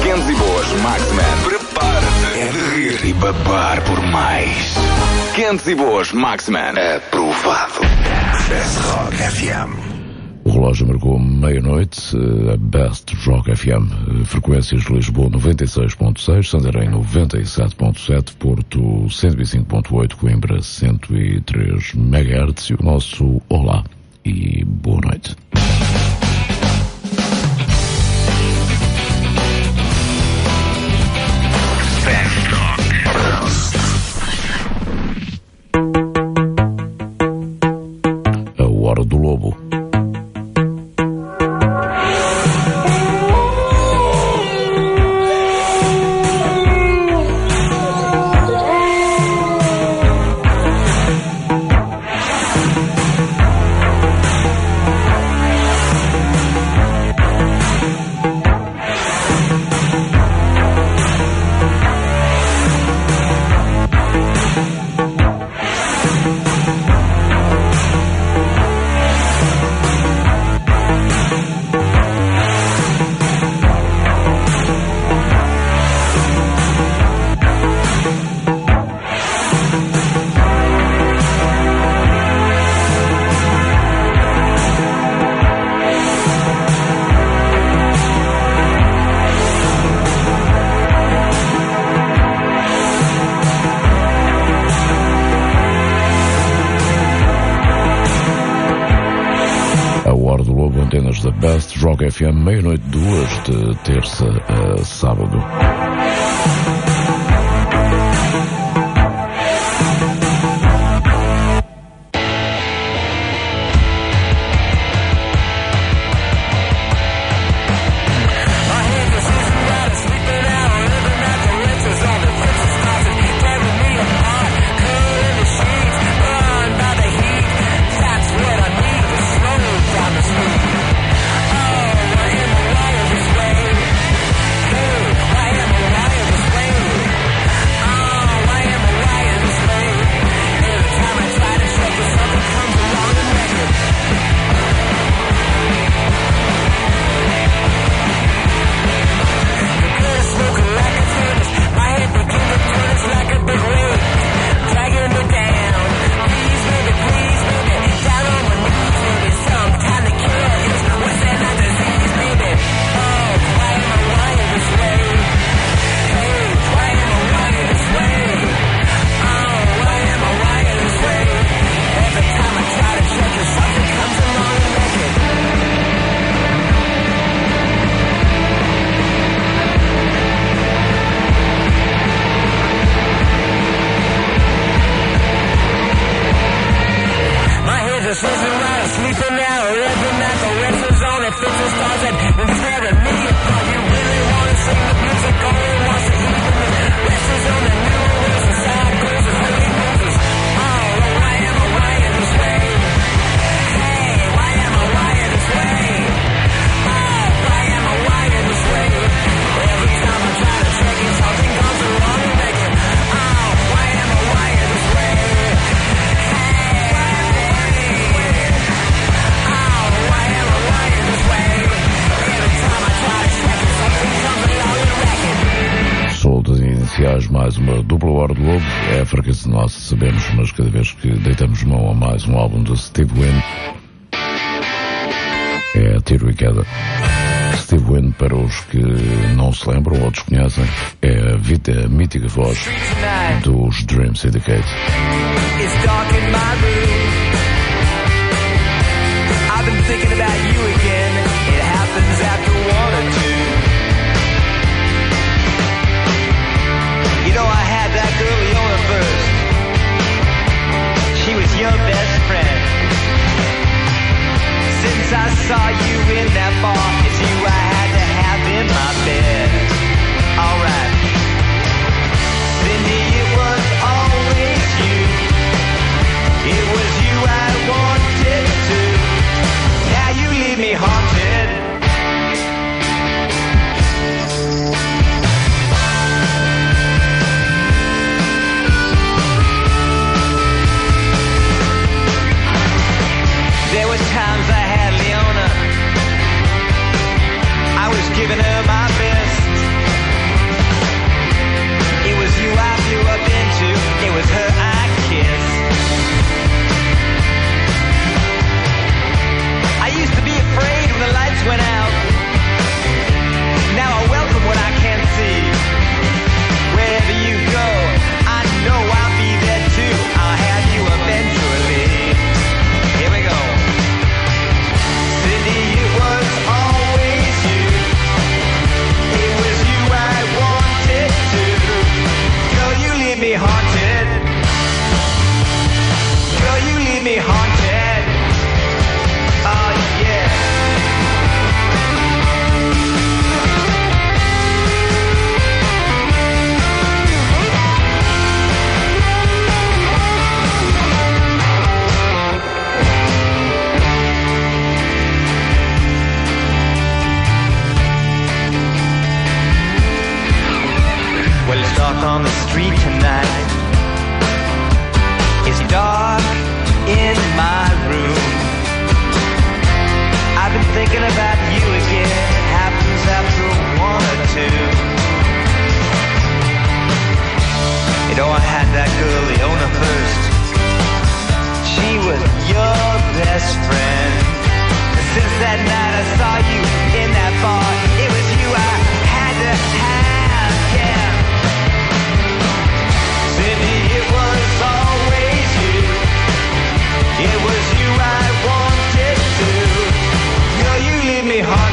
Quentes e boas, Maxman. Prepara-te. É de rir e babar por mais. Quentes e boas, Maxman. Aprovado. Best Rock FM. O relógio marcou meia-noite, a Best Rock FM, frequências de Lisboa 96.6, Santarém 97.7, Porto 105.8, Coimbra 103 MHz e o nosso olá e boa noite. A Hora do Lobo. Antenas da Best Rock FM, meia-noite 2 de terça a sábado. Mais uma dupla Hora do Lobo. É a fraqueza nossa, sabemos, mas cada vez que deitamos mão a mais um álbum de Steve Wynn é tiro e queda. Steve Wynn, para os que não se lembram ou desconhecem, é a mítica voz dos Dream Syndicate. It's dark in my room. I've been thinking about you again. It happens after 1 or 2. You know I had that girl Leona first. She was your best friend. Since I saw you in that bar, it's you I had to have in my bed. Alright. Cindy, it was always you. It was you I wanted to. Now you on the street tonight. It's dark in my room. I've been thinking about you again. It happens after one or two. You know, I had that girl, Leona, first. She was your best friend. And since that night I saw you in that bar, it was you I had to have, yeah. Cindy, it was always you. It was you I wanted to. Girl, you leave me hard.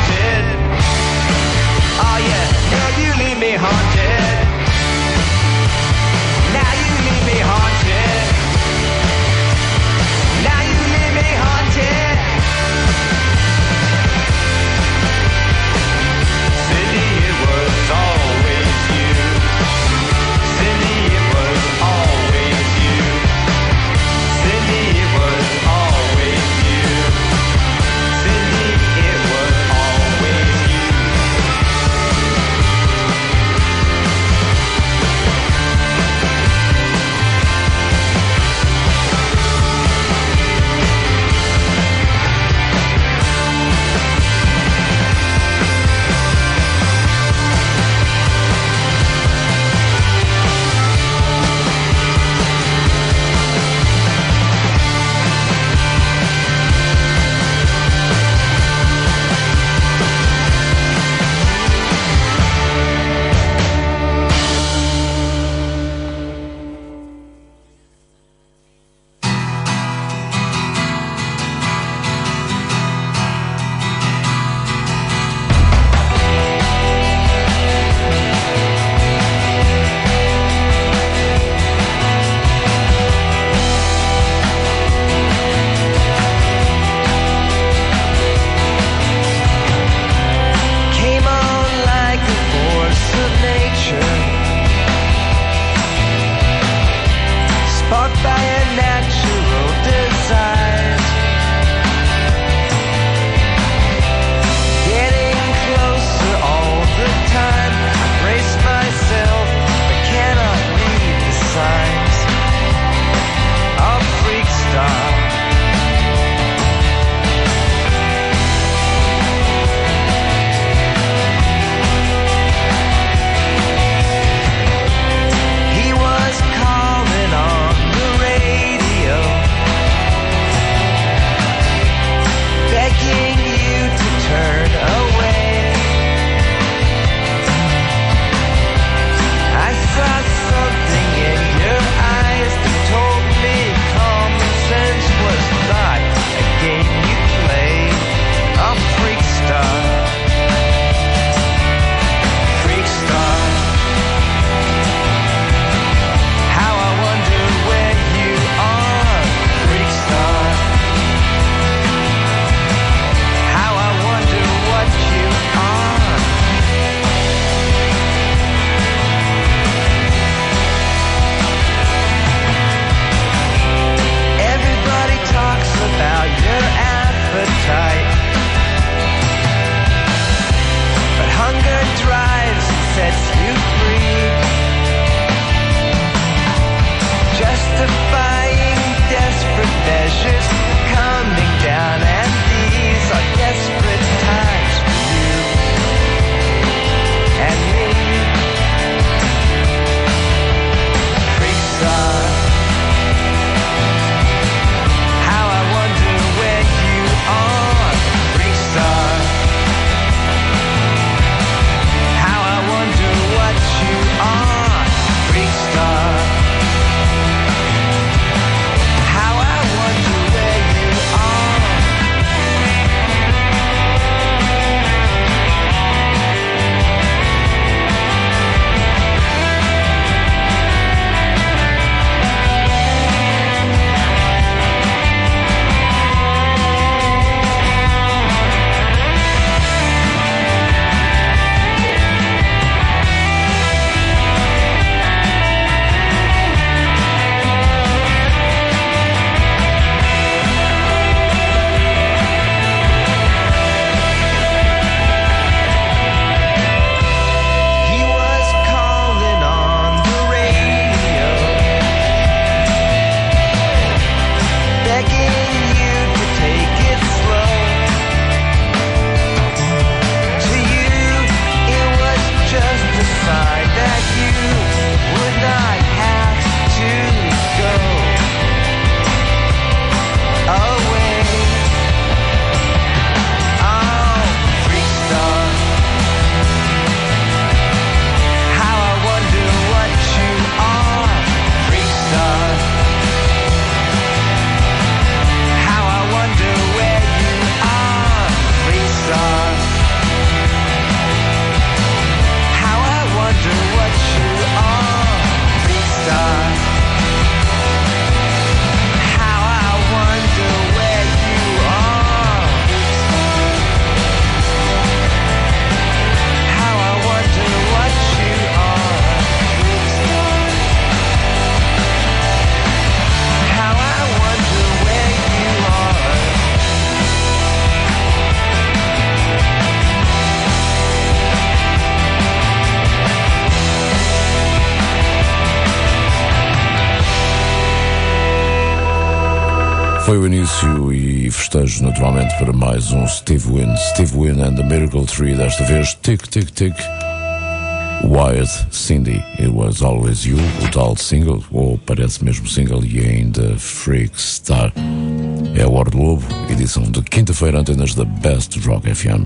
Foi o início e festejo naturalmente para mais um Steve Wynn and the Miracle Tree, desta vez Tick Tick Tick. Wired Cindy, It Was Always You, o tal single, ou parece mesmo single, e ainda Freak Star. É a Hora do Lobo, edição de quinta-feira, antenas da Best Rock FM.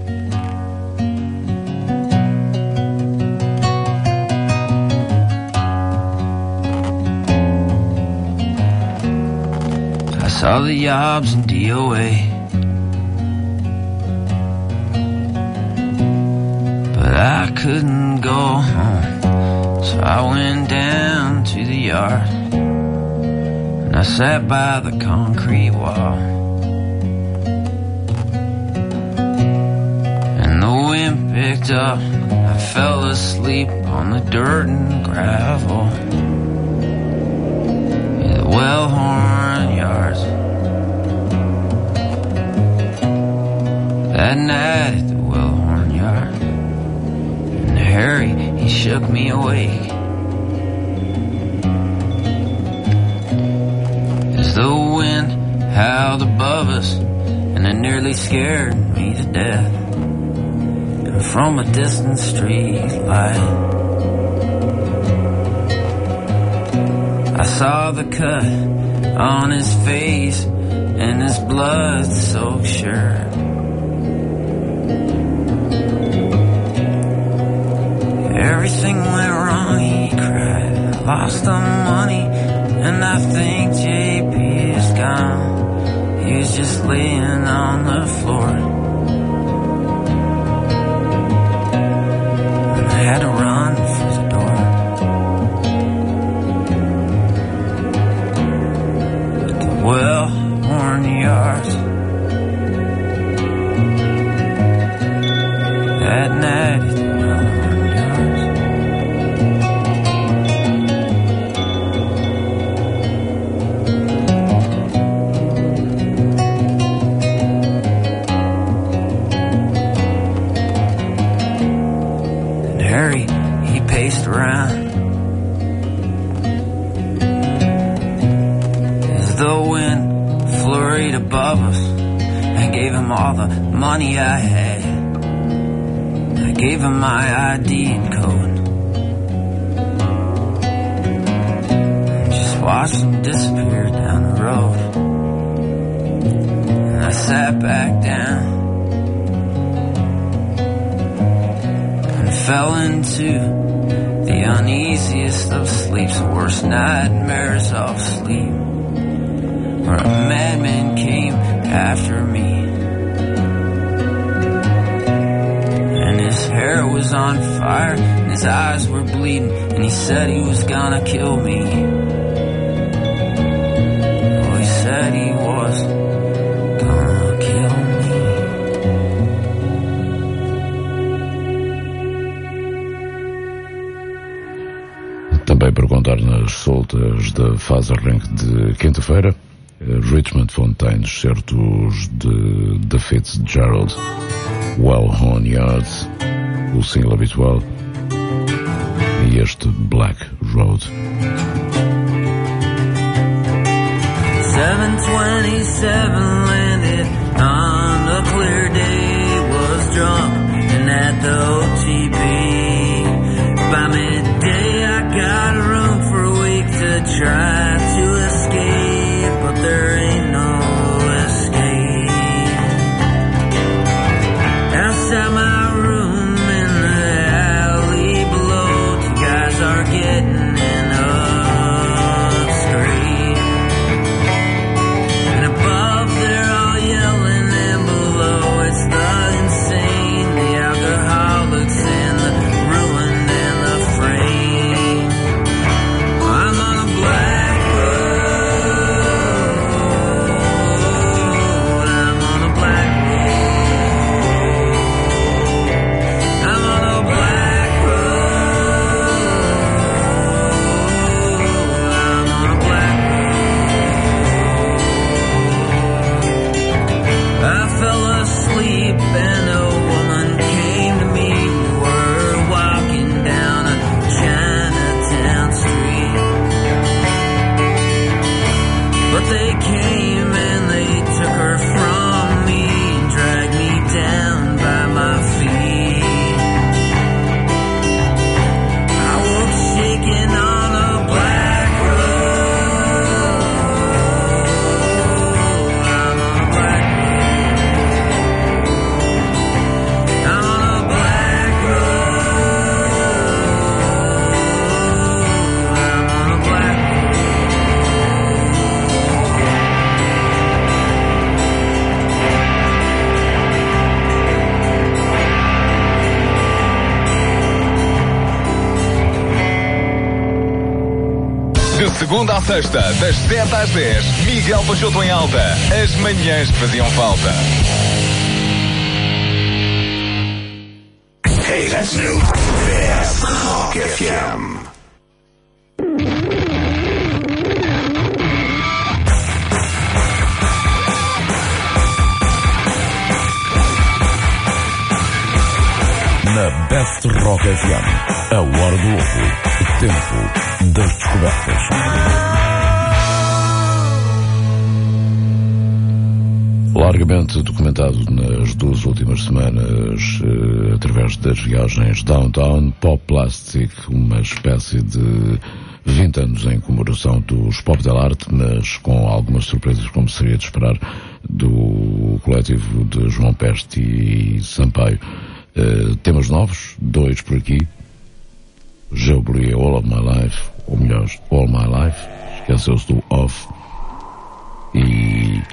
I saw the Yobs and DOA, but I couldn't go home, so I went down to the yard and I sat by the concrete wall. And the wind picked up, I fell asleep on the dirt and gravel in the Wellhorn Yards. That night at the Wellhorn Yard, and Harry, he shook me awake. As the wind howled above us, and it nearly scared me to death. And from a distant street light, I saw the cut on his face and his blood-soaked shirt. Everything went wrong, he cried. I lost the money, and I think JP is gone. He was just laying on the floor, and I had to run for the door. At the Wellhorn Yards, that night at the Wellhorn Yards. Harry, he paced around as the wind flurried above us. I gave him all the money I had. I gave him my ID code and just watched him disappear down the road. And I sat back down, fell into the uneasiest of sleeps, the worst nightmares of sleep, where a madman came after me, and his hair was on fire and his eyes were bleeding, and he said he was gonna kill me. Oh, he said he was gonna kill me. Também para contar nas soltas da Faserring de quinta-feira, Richmond Fontaine, certos de The Fitzgerald, Wellhorn Yards, o single habitual, e este Black Road. 727 landed on a clear day, was drunk and at the OTB. By midday I got a room for a week to try to escape, but there ain't no escape. Outside my room in the alley below, two guys are getting in up straight, and above they're all yelling, and below it's the insane segunda à sexta, das 7 às 10, Miguel Peixoto em Alta. As manhãs que faziam falta. Hey, that's new. Best Rock FM. Na Best Rock FM, a hora do ovo, o tempo das descobertas. Largamente documentado nas 2 últimas semanas, através das viagens Downtown, Pop Plastic, uma espécie de 20 anos em comemoração dos Pop Del Arte, mas com algumas surpresas, como seria de esperar, do coletivo de João Peste e Sampaio. Temas novos, 2 por aqui. Jubilee All of My Life, ou melhor, All My Life, esqueceu-se do Off, e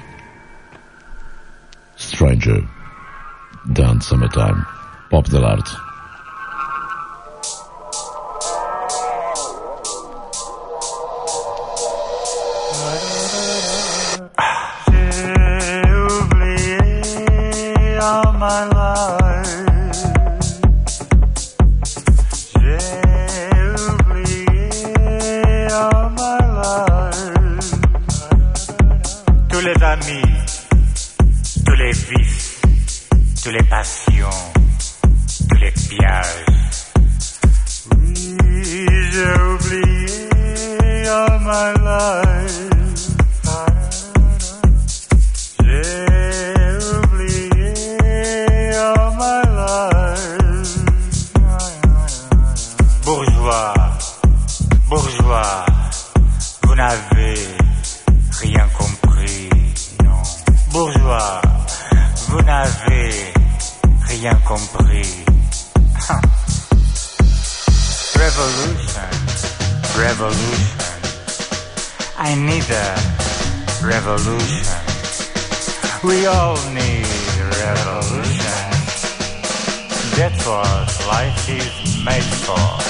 Stranger, Done Summertime, Pop Del Arte. Tous les passions, tous les pièges. Oui, j'ai oublié all my life. J'ai oublié all my life. Bourgeois, bourgeois, vous n'avez rien compris, non. Bourgeois, vous n'avez rien compris. Revolution, revolution. I need a revolution. We all need revolution. That's what life is made for.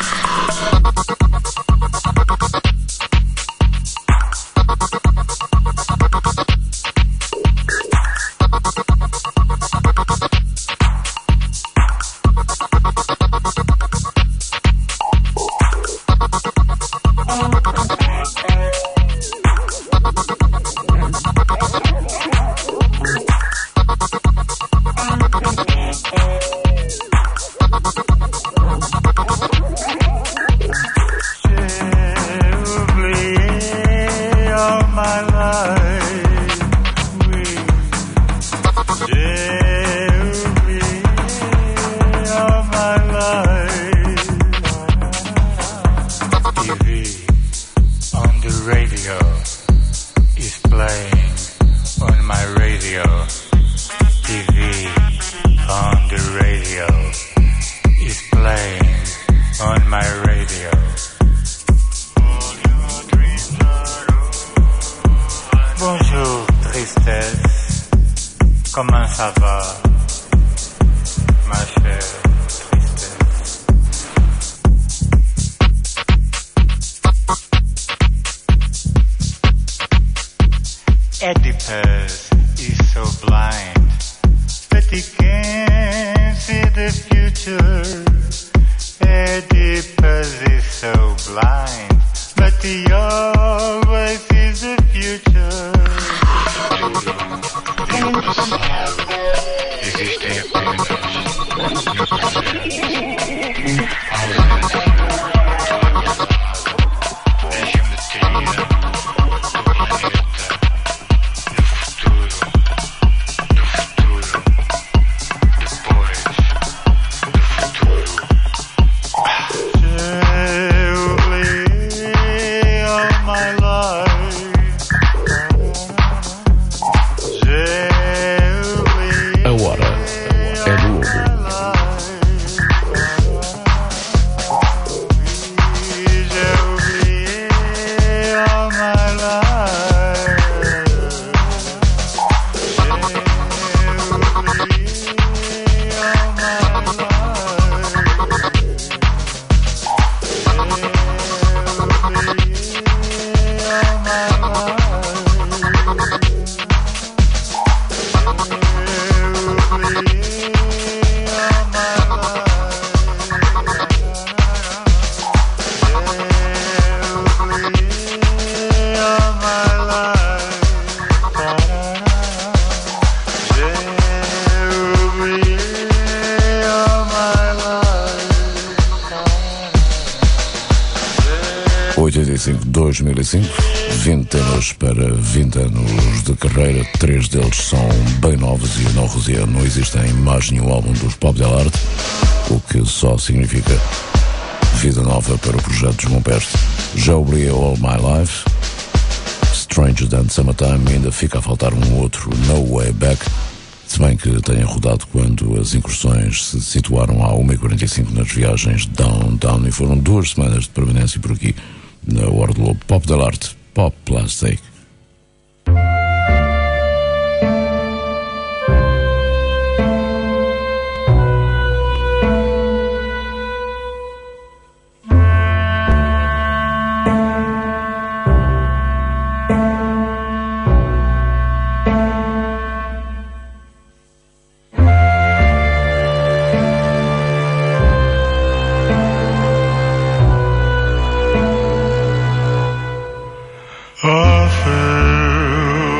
Oedipus is so blind that he can't see the future. Oedipus is so blind, but he always sees the future. Existem apenas no presente. Deixa-me ter 85-2005, 20 temas para 20 anos de carreira, 3 deles são bem novos e no Rosier não existe em mais nenhum álbum dos Pop Del Arte, o que só significa vida nova para o projeto de João Peste. Já ouvi All My Life, Stranger Than Summertime, e ainda fica a faltar um outro, No Way Back, se bem que tenha rodado quando as incursões se situaram à 1h45 nas viagens downtown, e foram 2 semanas de permanência por aqui na Hora do Lobo. Pop Del Arte, Pop Plastic. I fell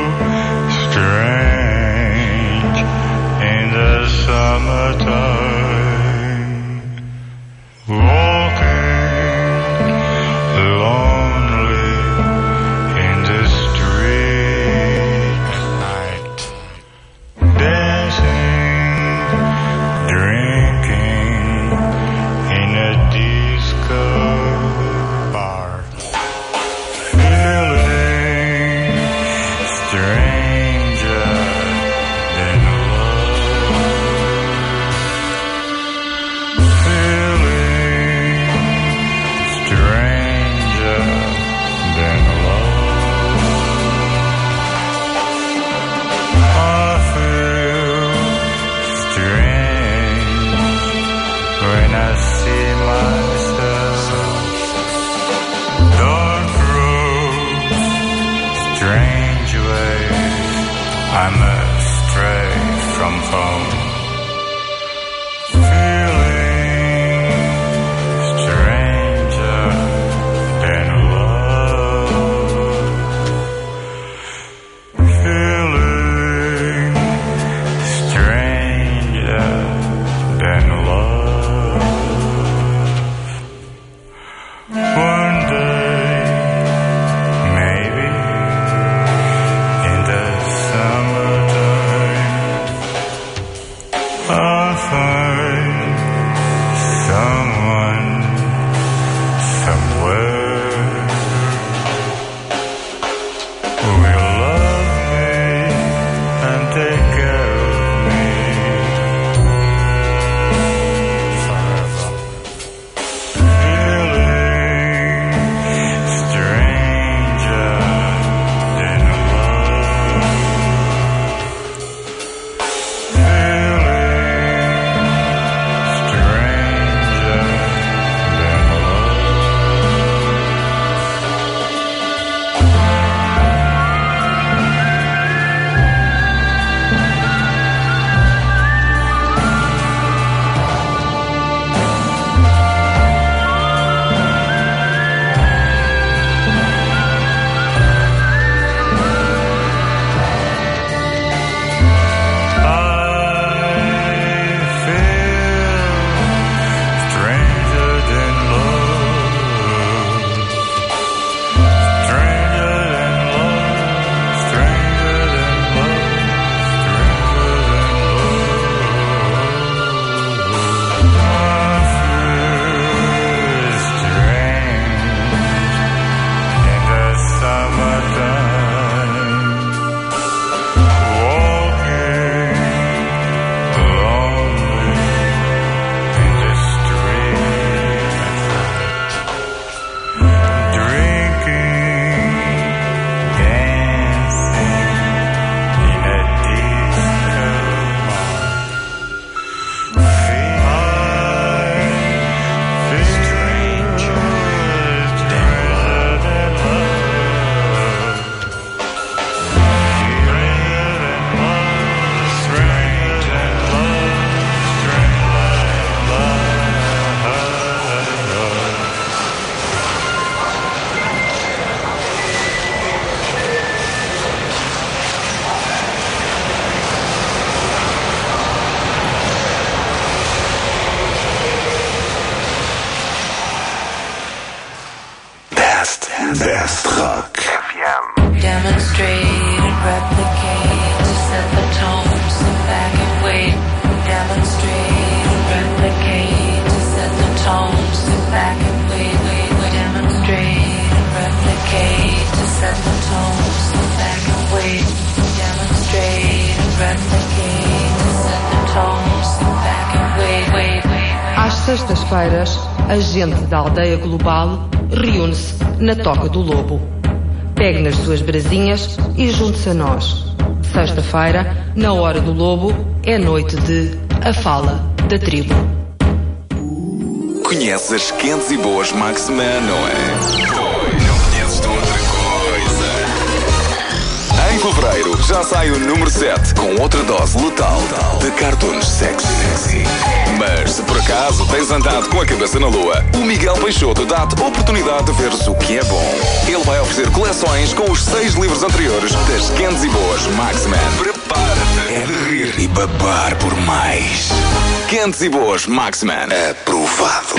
Best Rock FM. Demonstrate and replicate to set the tone. Sit back and wait. Demonstrate and replicate to set the tone. Sit back and wait. Demonstrate and replicate to set the tone. Sit back and wait. Demonstrate and replicate to set the tone. Sit back and wait. Às sextas-feiras, a gente da Aldeia Global reúne-se na Toca do Lobo. Pegue nas suas brasinhas e junte-se a nós. Sexta-feira, na Hora do Lobo, é noite de A Fala da Tribo. Conheces as quentes e boas Maxman, não é? Pois, não conheces de outra coisa. Em fevereiro já sai o número 7 com outra dose letal de cartoons sexy. Mas se por acaso tens andado com a cabeça na lua, o Miguel Peixoto dá-te a oportunidade de veres o que é bom. Ele vai oferecer coleções com os 6 livros anteriores das quentes e boas Maxman. Prepara-te, é de rir e babar por mais. Quentes e boas Maxman. Aprovado.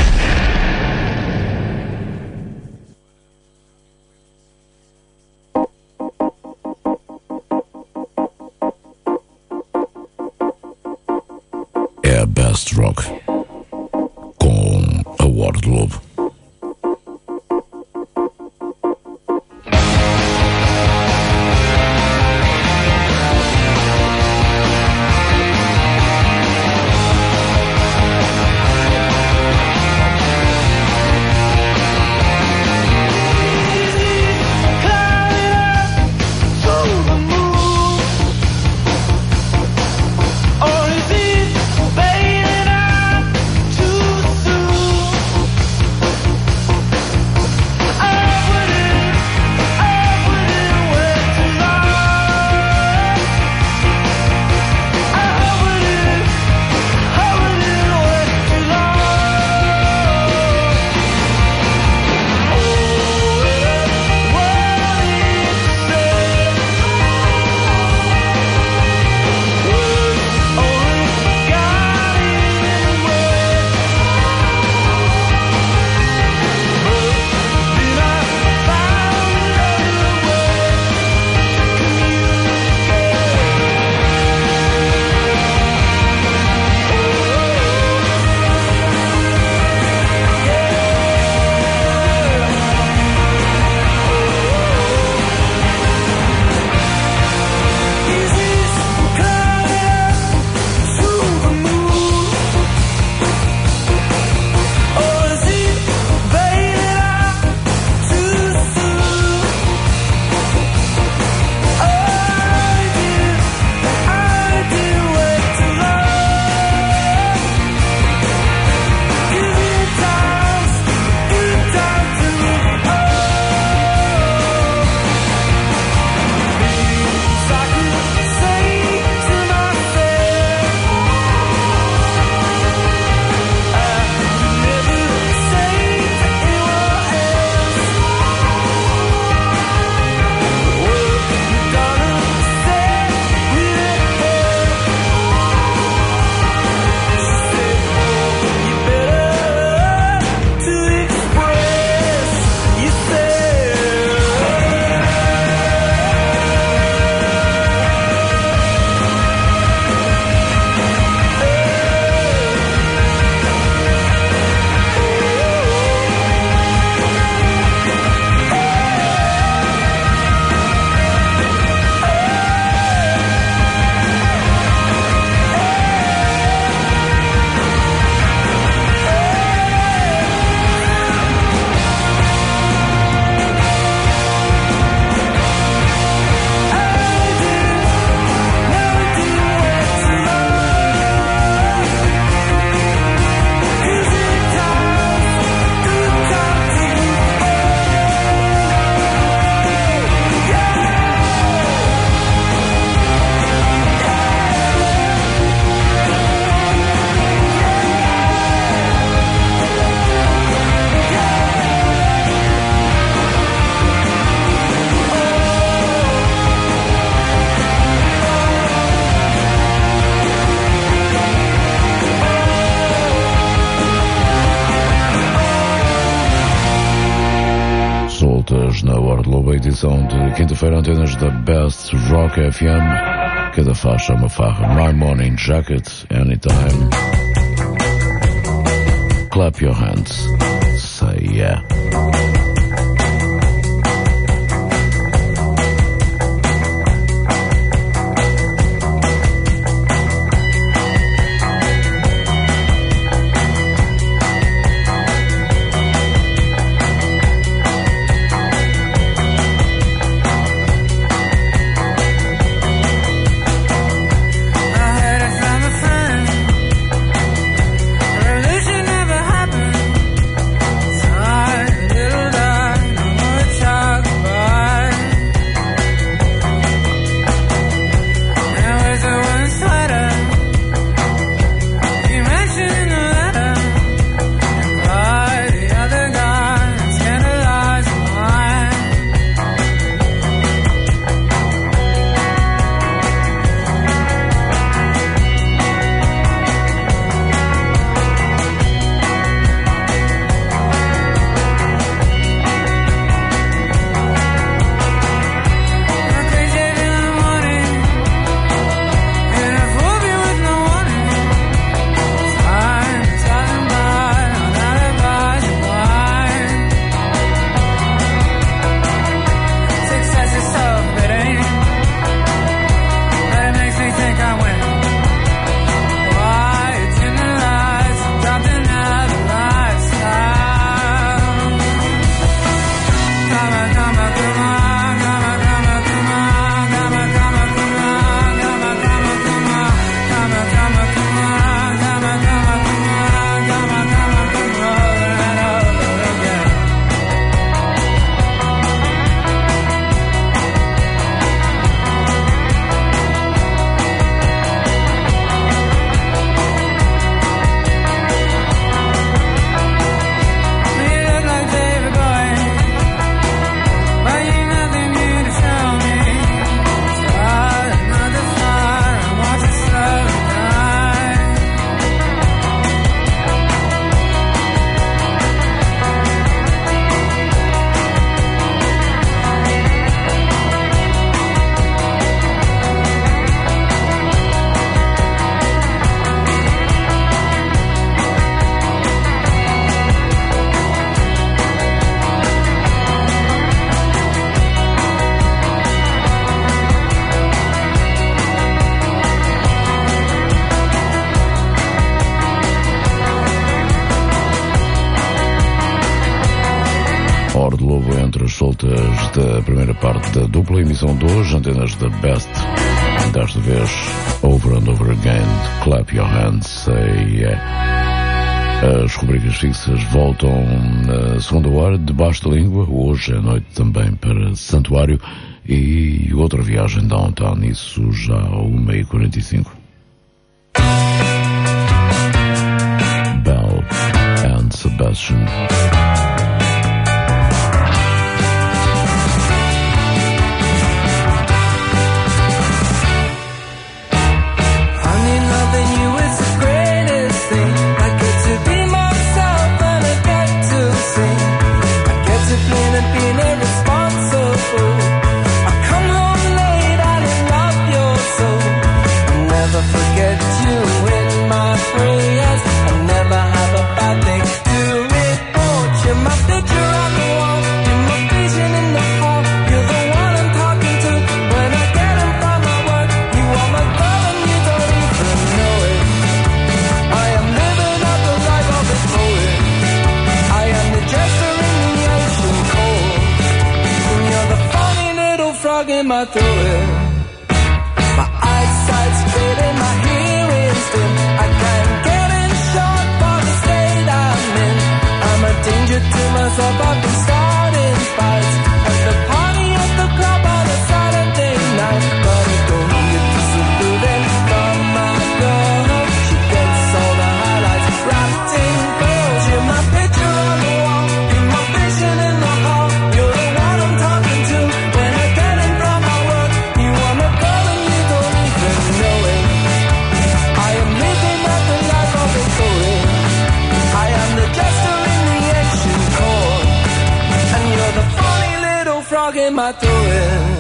É a Best Rock com a Hora do Lobo. Or is it fading out? Lobo, edição de quinta-feira, antenas da Best Rock FM. Cada faixa é uma farra. My Morning Jacket, Anytime. Clap Your Hands, Say Yeah. Soltas da primeira parte da dupla emissão de hoje, antenas da Best, desta vez Over and Over Again, Clap Your Hands, Say Yeah. As rubricas fixas voltam na segunda hora, debaixo da língua, hoje à noite também para Santuário e outra viagem downtown, isso já ao 1h45. Bell and Sebastian. Forget you in my prayers. I never have a bad thing to report. You're my picture on the wall. You're my vision in the hall. You're the one I'm talking to when I get in from my work. You are my girl and you don't even know it. I am living out the life of a poet. I am the jester in the ocean cold. And you're the funny little frog in my throat. My eyesight's fading, my hearing's dim. I can't get in short for the state I'm in. I'm a danger to myself, I've been starting fights at the party at the club on a Saturday night. But I don't get disapproving from my girl. She gets all the highlights wrapped in pearls. You're my picture on the wall. You're my vision in the hall. You're the one I'm talking to when I get in from my work. You are my girl and you don't even know it. I am living out the life of a poet. I am the jester in the ancient court. frog in my throat.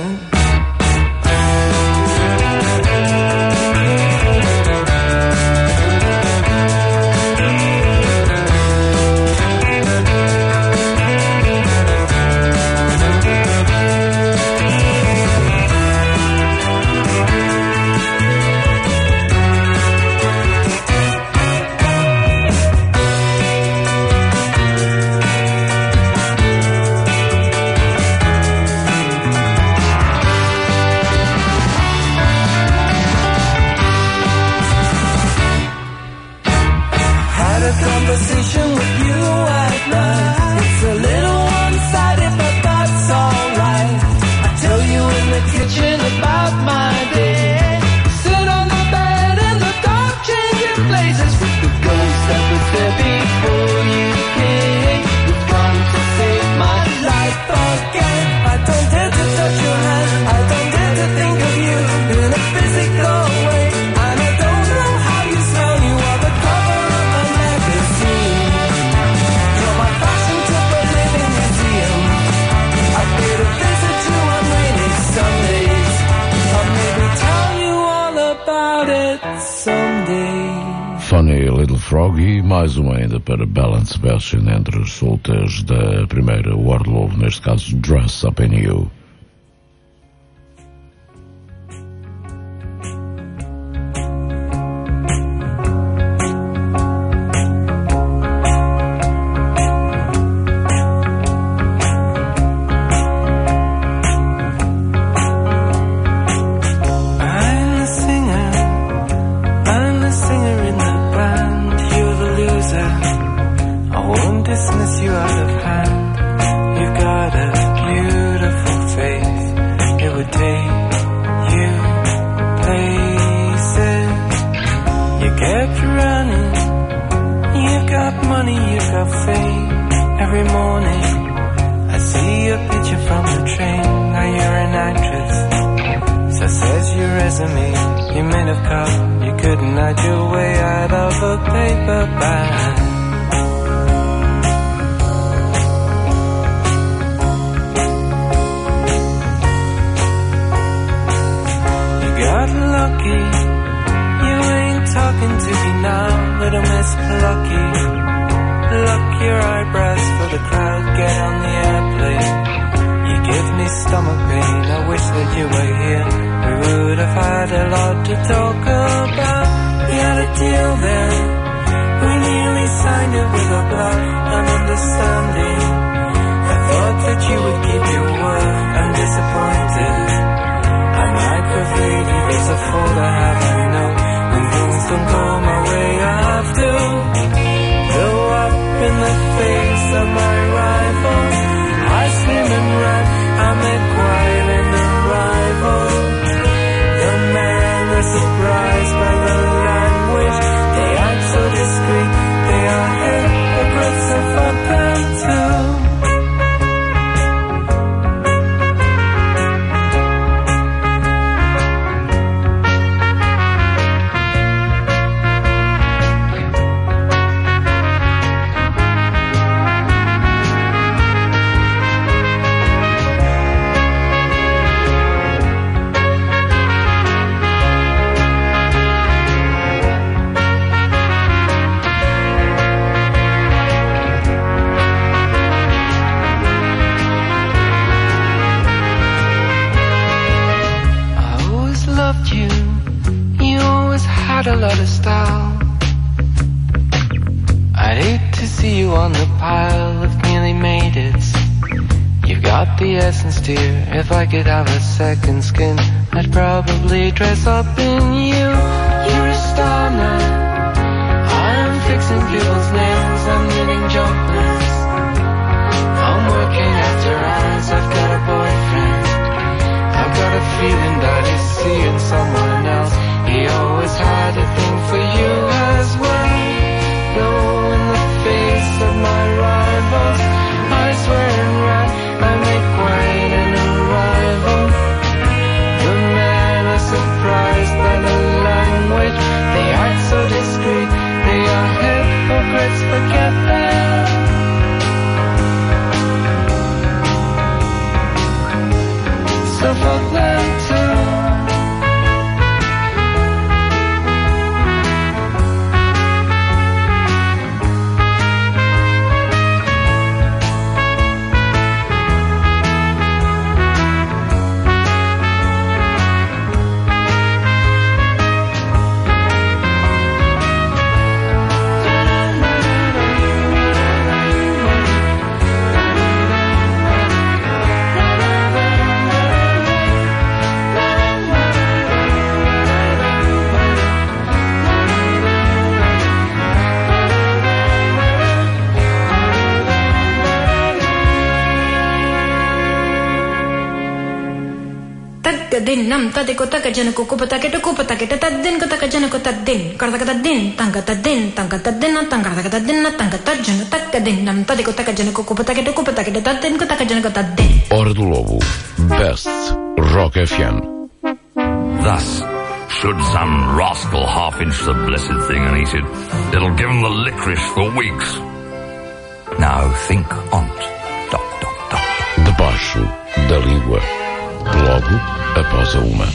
Conversation with you at night. It's a little one-sided, but that's alright. I tell you in the kitchen about my day. Sit on the bed in the dark, changing places with the ghost that was there before you came. You've come to save my life again. I don't dare to touch your hand. I don't dare to think of you in a physical way. And I don't know how you smell. You are the cover of a magazine. You're my fashion tip, a living museum. I paid a visit to on rainy Sundays. I'll maybe tell you all about it someday. Funny Little Froggy, mais uma ainda para Belle Sebastian entre as soltas da primeira Wardlow, neste caso Dress Up in You. Dismiss you out of hand. You got a beautiful face. It would take you places. You kept running. You've got money, you've got fame. Every morning I see your picture from the train. Now you're an actress. So says your resume. You may have caught. You couldn't hide your way out of a paper bag. Got lucky, you ain't talking to me now, little Miss Plucky. Pluck your eyebrows for the crowd, get on the airplane. You give me stomach pain, I wish that you were here. We would have had a lot to talk about. We had a deal then, we nearly signed it with a blood, an understanding. I thought that you would keep your word, I'm disappointed. I'm aggravated, it's a fault I haven't known. When things don't go my way, I have to blow up in the face of my rivals. I swim and run, I make quite an arrival. The men are surprised by the language. They act so discreet, they are hypocrites and fuck them too. A lot of style. I'd hate to see you on the pile of nearly made it's. You've got the essence, dear. If I could have a second skin, I'd probably dress up in you. You're a star now. I'm fixing people's nails. I'm knitting jumpers. I'm working after hours. I've got a boyfriend. I've got a feeling that he's seeing someone else. He always had a thing for you as well. Blow in the face of my rivals. I swear and run, I make quite an arrival. The men are surprised by the language. They act so discreet. They are hypocrites, forget them. din nam ta de ko ta ka jan ko ko pata ke to ko pata ke ta din ko ta ka jan ko ta din kar ta din tanga ta din tanga ta din tanga ta din tanga ta jan ta ka din nam ta de ko ta ka jan ko ko pata ke to ko pata ke ta din ko ta ka jan ko ta din. Hora do Lobo. Best Rock FM. Thus, should some rascal half-inch the blessed thing and eat it, it'll give him the licorice for weeks. Now think on't. Debaixo da língua. Logo após a uma.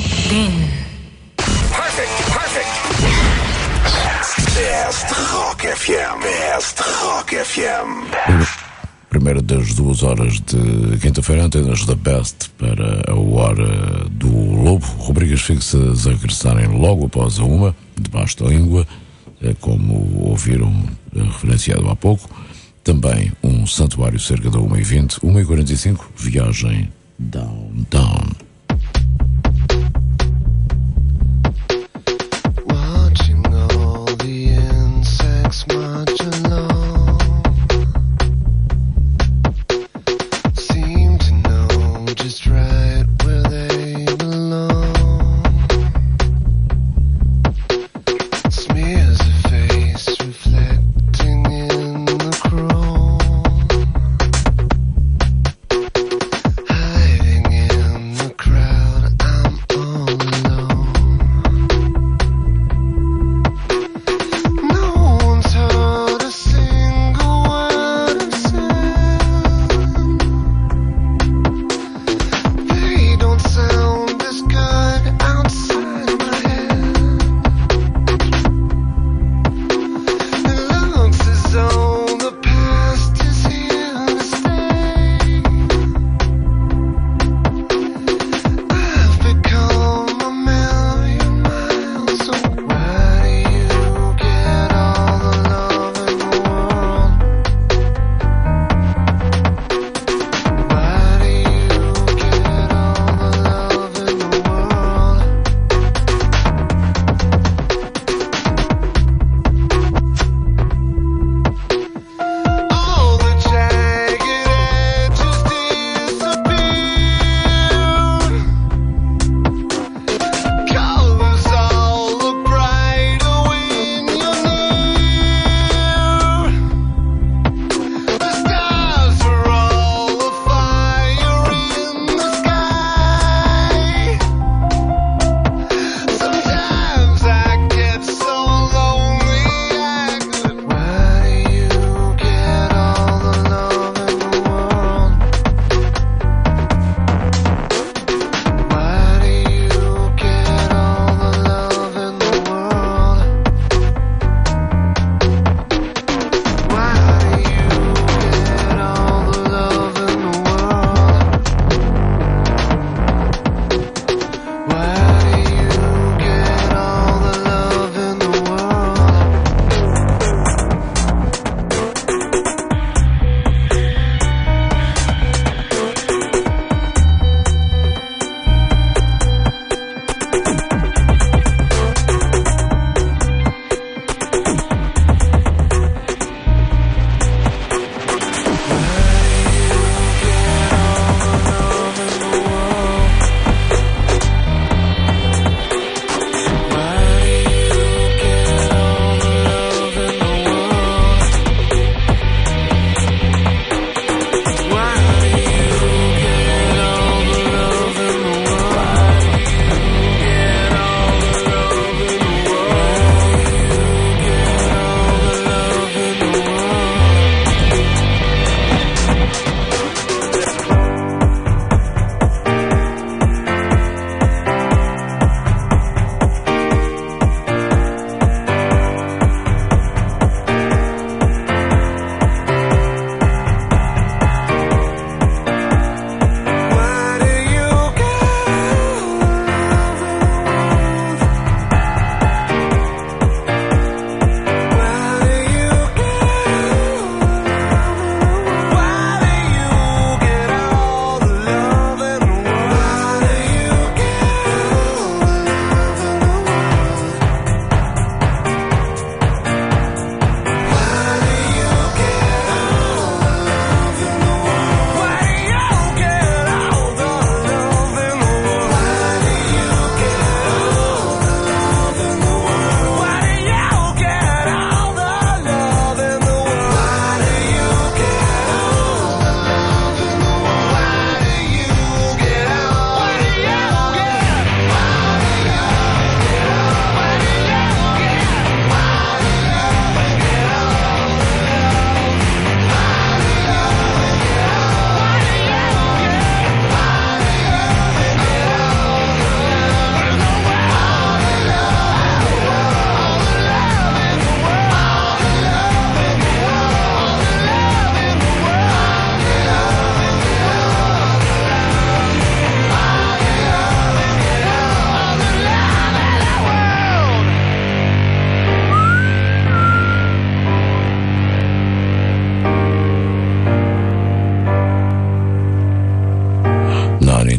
Perfect. Best Rock FM. Best Rock FM. Primeira das 2 horas de quinta-feira, antenas da Best para a Hora do Lobo. Rubricas fixas a regressarem logo após a uma, debaixo da língua, como ouviram referenciado há pouco. Também um santuário cerca da 1h20, 1h45, viagem downtown. Watching all the insects march along. Just right where they belong. Smears of face reflecting in the chrome, hiding in the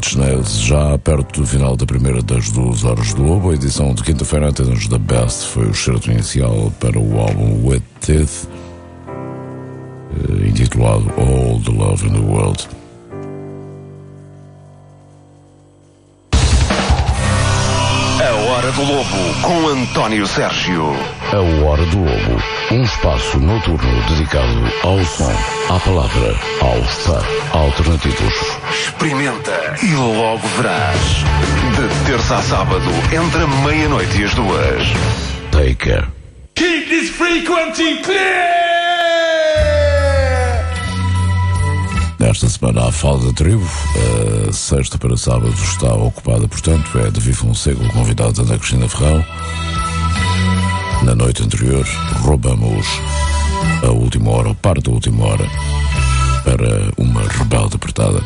Inch Nails, já perto do final da primeira das 2 horas do Lobo. A edição de quinta-feira antes da Best foi o certo inicial para o álbum With Teeth, intitulado All the Love in the World. A Hora do Lobo com António Sérgio. A Hora do Lobo, um espaço noturno dedicado ao som, à palavra, aos pub alternativos. Experimenta e logo verás. De terça a sábado, entre a meia-noite e as 2. Take care. Keep this frequency clear! Nesta semana há Fala da Tribo. A sexta para sábado está ocupada, portanto, é Davi Fonseca, o convidado da Ana Cristina Ferrão. Na noite anterior, roubamos a última hora, ou parte da última hora, para uma rebelde apertada.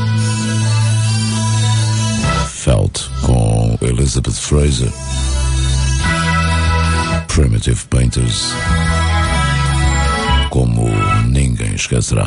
Felt com Elizabeth Fraser. Primitive Painters, como ninguém esquecerá.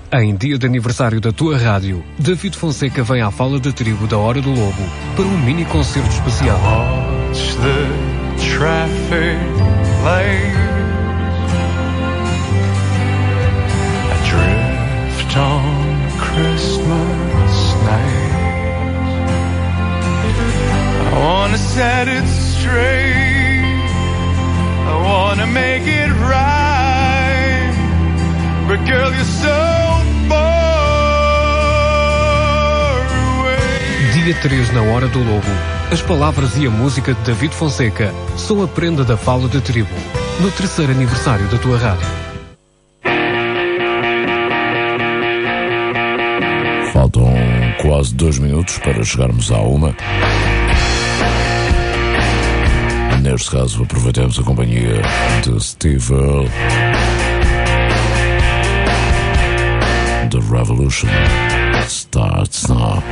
Em dia de aniversário da tua rádio, David Fonseca vem à Fala da Tribo da Hora do Lobo para um mini concerto especial. Watch the traffic lights. I drift on Christmas night. I wanna set it straight. I wanna make it right. But girl, you're so Dia 3 na Hora do Lobo. As palavras e a música de David Fonseca são a prenda da Fala da Tribo, no 3º aniversário da tua rádio. Faltam quase 2 minutos para chegarmos à 1. Neste caso, aproveitamos a companhia de Steve Earle. The Revolution starts now.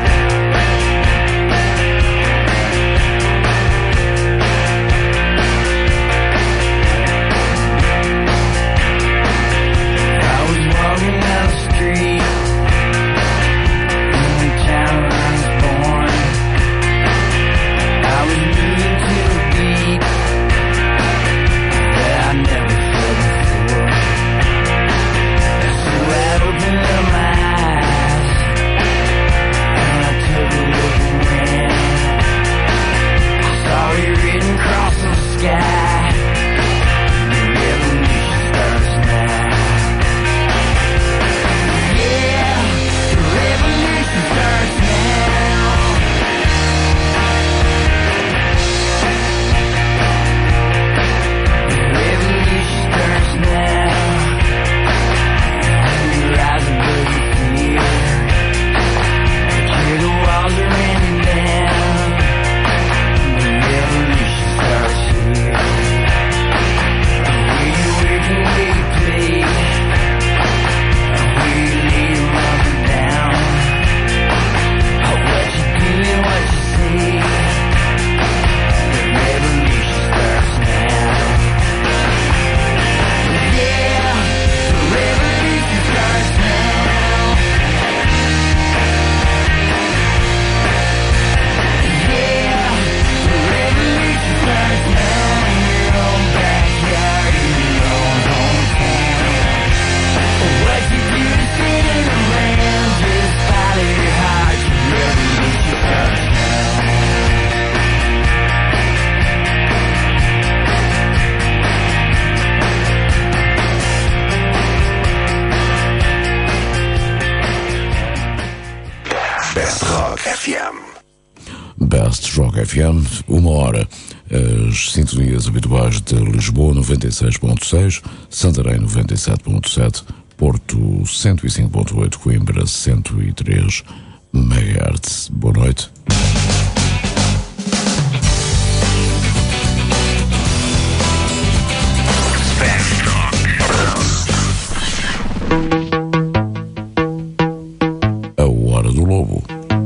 Best Rock FM, 1 hora. As sintonias habituais de Lisboa 96.6, Santarém 97.7, Porto 105.8, Coimbra 103 MHz. Boa noite. A Hora do Lobo.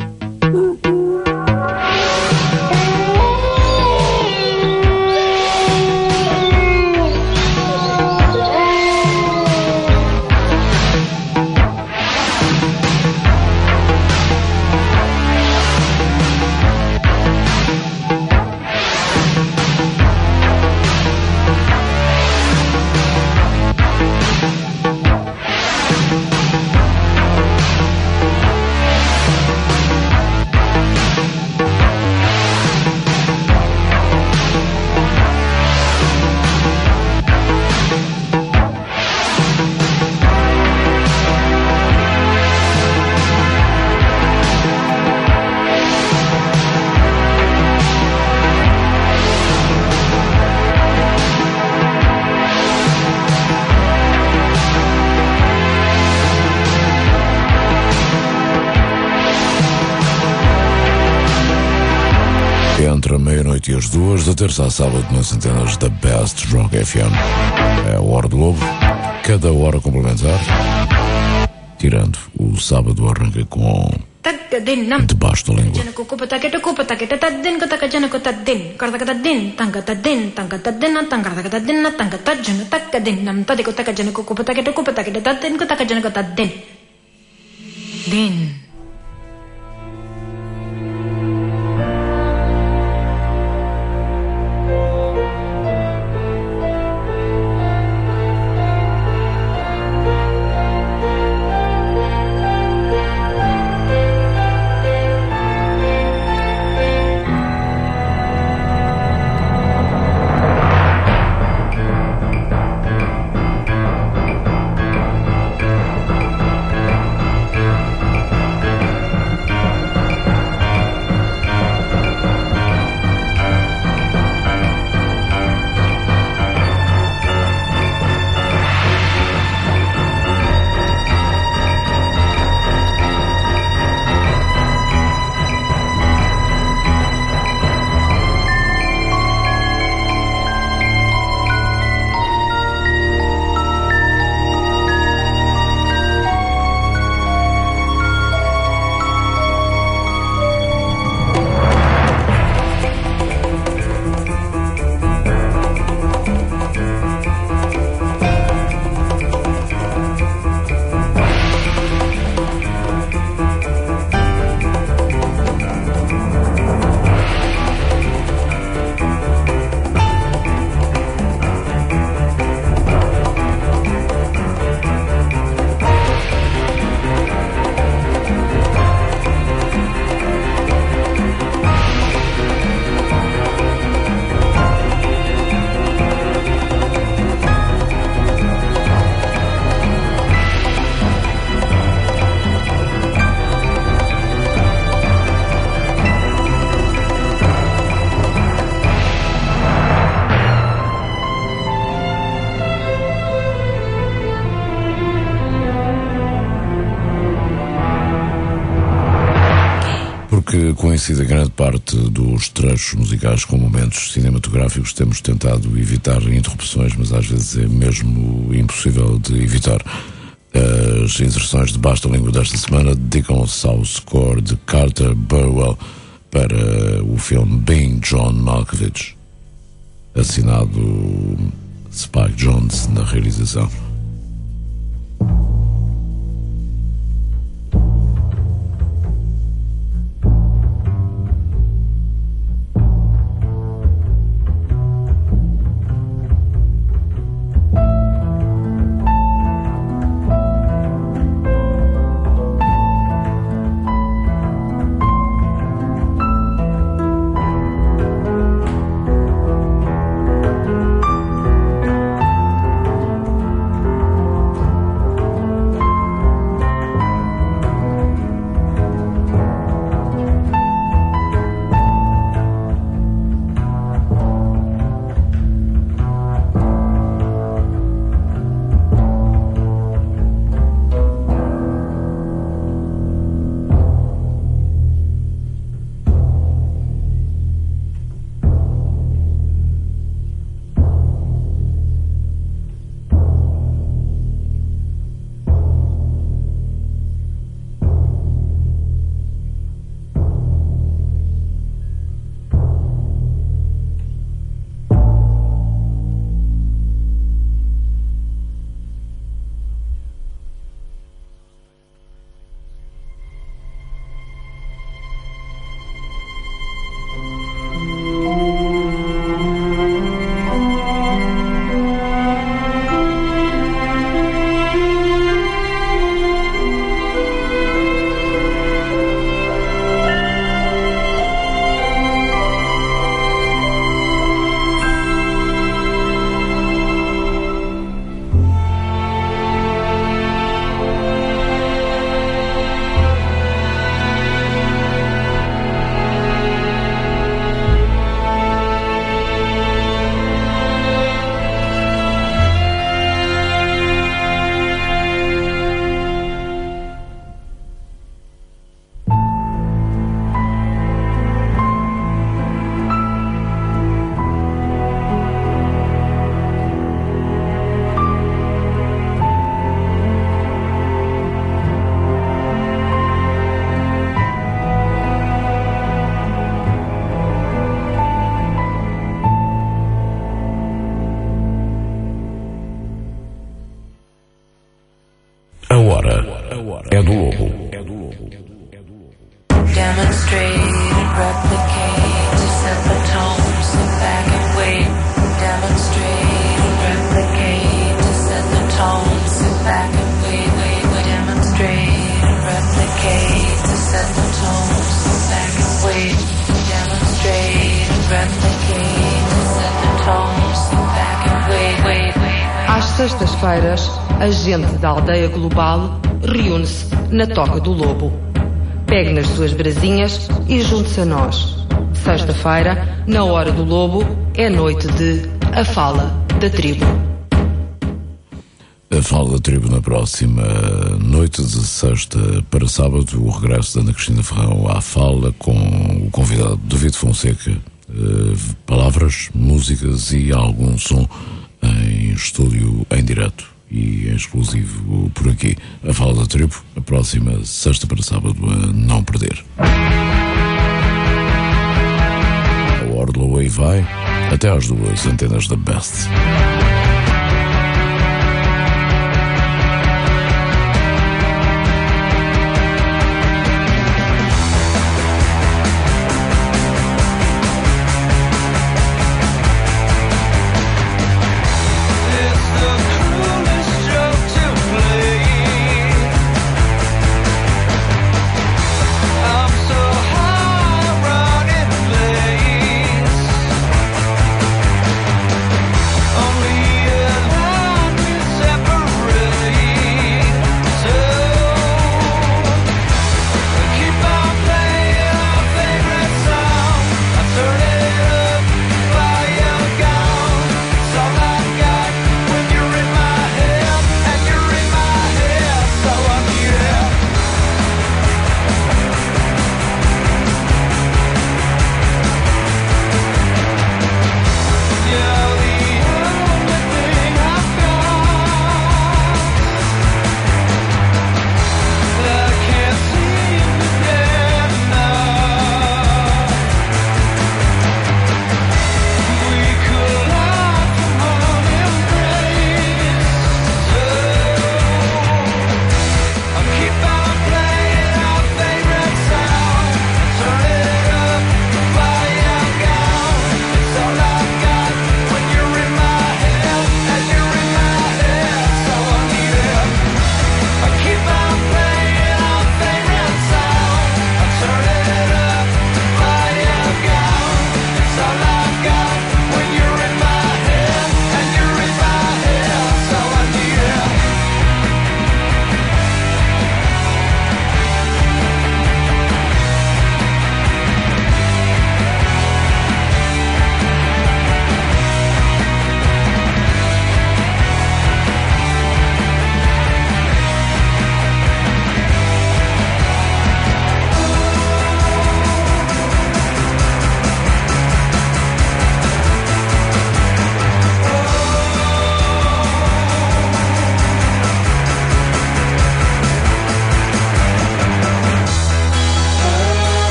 Entre a meia-noite e as 2, da terça à sábado, nas antenas da Best Rock FM. É a Hora do Lobo, cada hora complementar, tirando o sábado arranca com Debaixo da Língua. clean. Porque coincide grande parte dos trechos musicais com momentos cinematográficos, temos tentado evitar interrupções, mas às vezes é mesmo impossível de evitar. As inserções de Basta Língua desta semana dedicam-se ao score de Carter Burwell para o filme Being John Malkovich, assinado Spike Jonze na realização. Demonstrate, replicate, to set the tone, sit back and wait. Demonstrate, replicate, to set the tone, sit back and wait. Demonstrate, replicate, to set the tone, sit back and wait. Demonstrate, replicate, to set the tone, sit back and wait. Às sextas-feiras, a gente da aldeia global reúne-se na Toca do Lobo. Pegue nas suas brasinhas e junte-se a nós. Sexta-feira, na Hora do Lobo, é noite de A Fala da Tribo. A Fala da Tribo na próxima noite de sexta para sábado, o regresso da Ana Cristina Ferrão à fala com o convidado David Fonseca. Palavras, músicas e algum som em estúdio, em direto e em exclusivo por aqui. A Fala da Tribo, a próxima sexta para sábado, a não perder. A Wardlow aí vai até às 2 antenas da Best.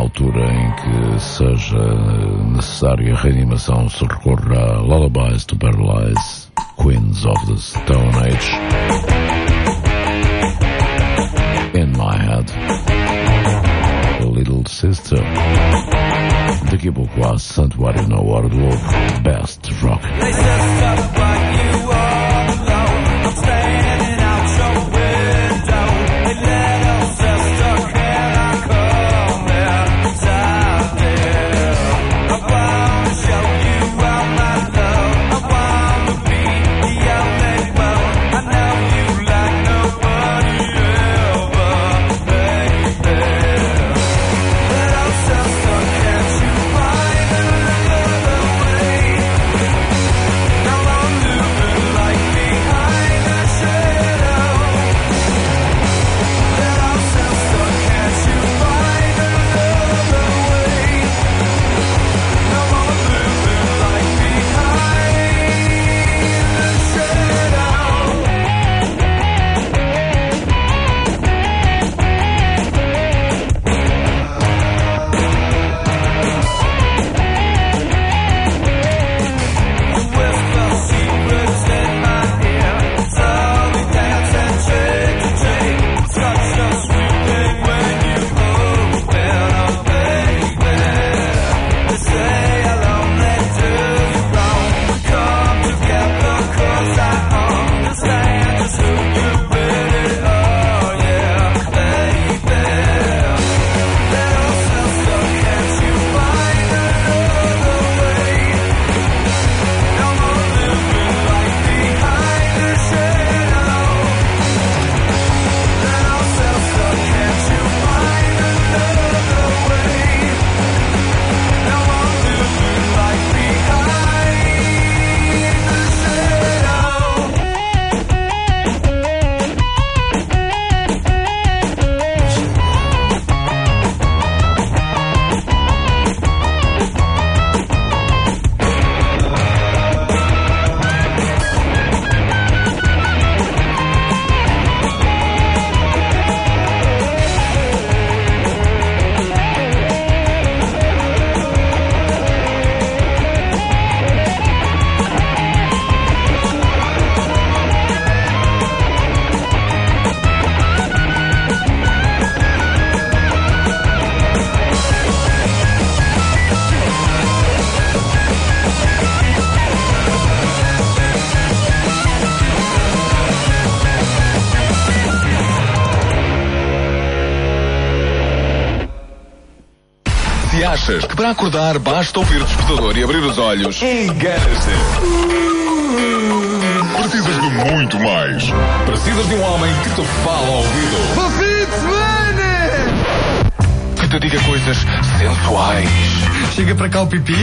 altura em que seja necessária reanimação, se recorre a Lullabies to Paralyze, Queens of the Stone Age, In My Head, A Little Sister. Daqui a pouco há Santuário na Hora do Lobo, Best Rock. Se achas que para acordar basta ouvir o despertador e abrir os olhos, engana-se. Precisas de muito mais. Precisas de um homem que te fala ao ouvido. Bom fim de semana! Que te diga coisas sensuais. Chega para cá o pipi.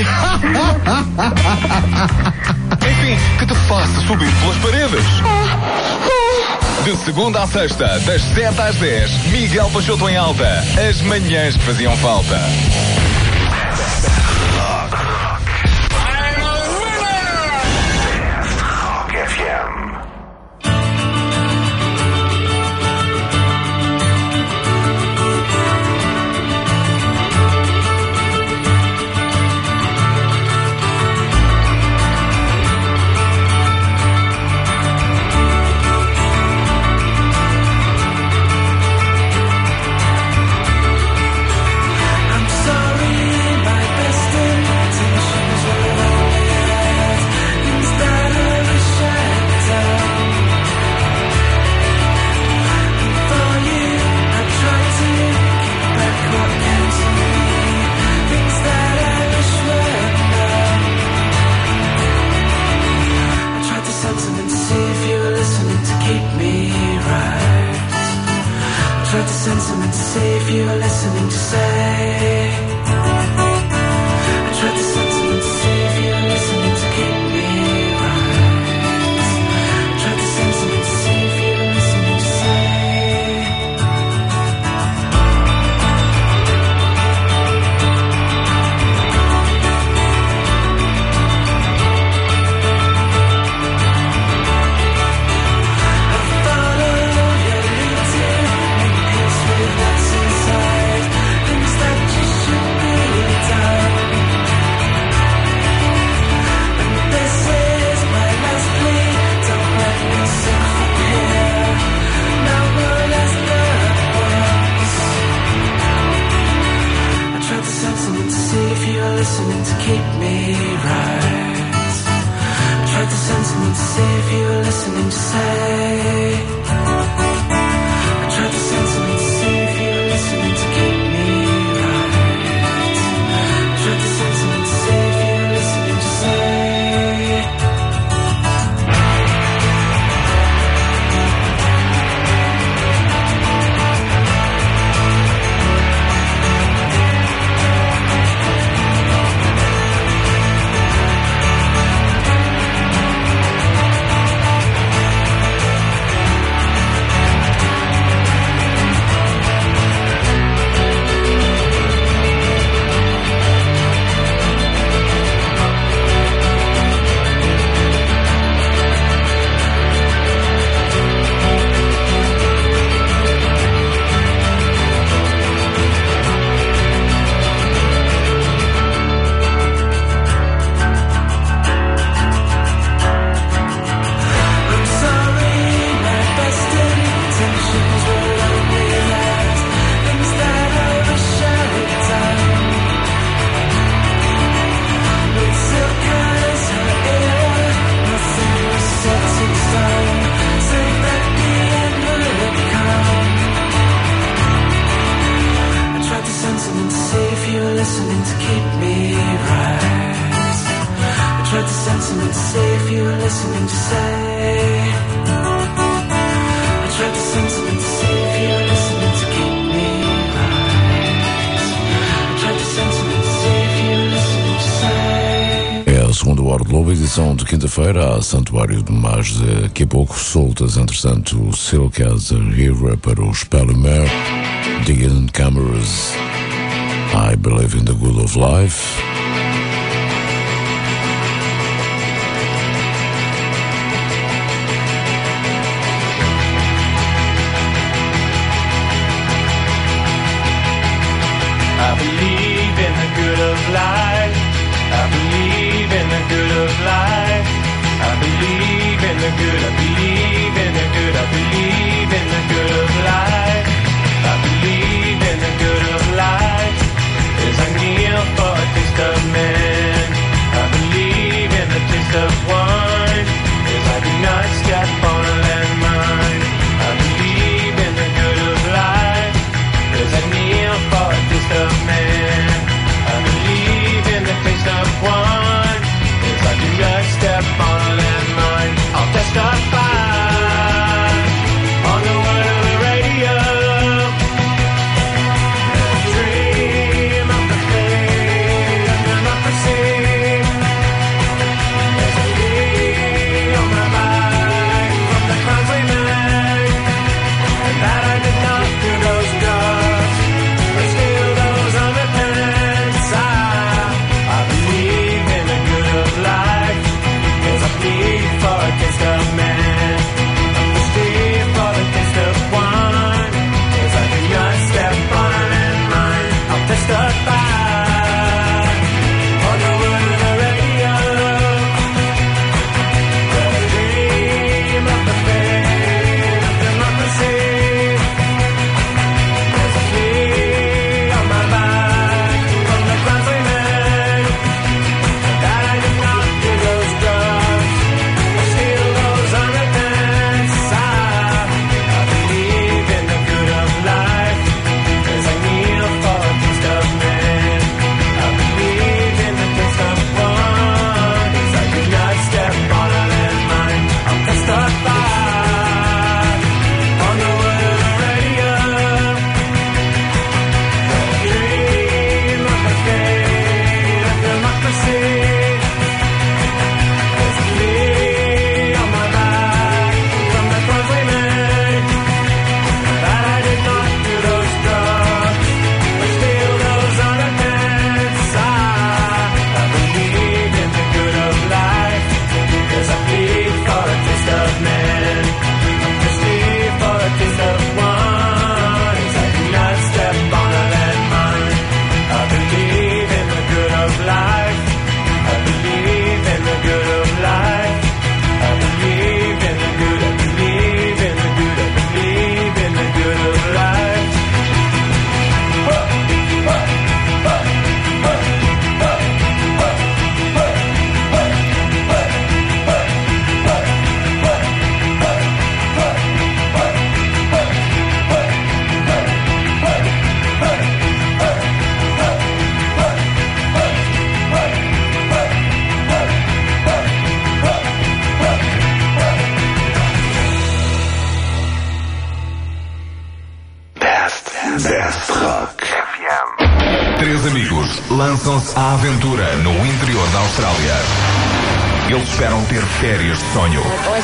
Enfim, que te faça subir pelas paredes. De segunda à sexta, das 7 às 10, Miguel Peixoto em Alta. As manhãs que faziam falta. Inside, things that you sentiment to see if you were listening to say. I tried the sentiment to see if you were listening to keep me right. I tried the sentiment to see if you were listening to say. Edição de quinta-feira a Santuário de Mais daqui a pouco soltas, entretanto, Silk as a Hero para o Spellimer, Digging Cameras, I Believe in the Good of Life. I believe in the good of life. I believe in the good of life. I believe in the good. I believe in the good. I believe in the good of life. I believe in the good of life. As I kneel for a taste of man. I believe in the taste of wine. As I do not step on a landmine. I believe in the good of life. As I kneel for a taste of man. I believe in the taste of wine. As I do not step on a landmine, I'll testify on the word of the radio. Dream of the faith of democracy. As I feel my bike from the crimes we made, and that I did not do those drugs, but steal those underpants. I believe in the good of life, as I plead for a taste of man. I'm thirsty for the taste of wine, as I do not step on a landmine. I'll testify on the word of the radio. That I dream of the fate of democracy. As I flee on my back from the crimes we made, that I did not do those drugs, or steal Lance à aventura no interior da Austrália. Eles esperam ter férias de sonho.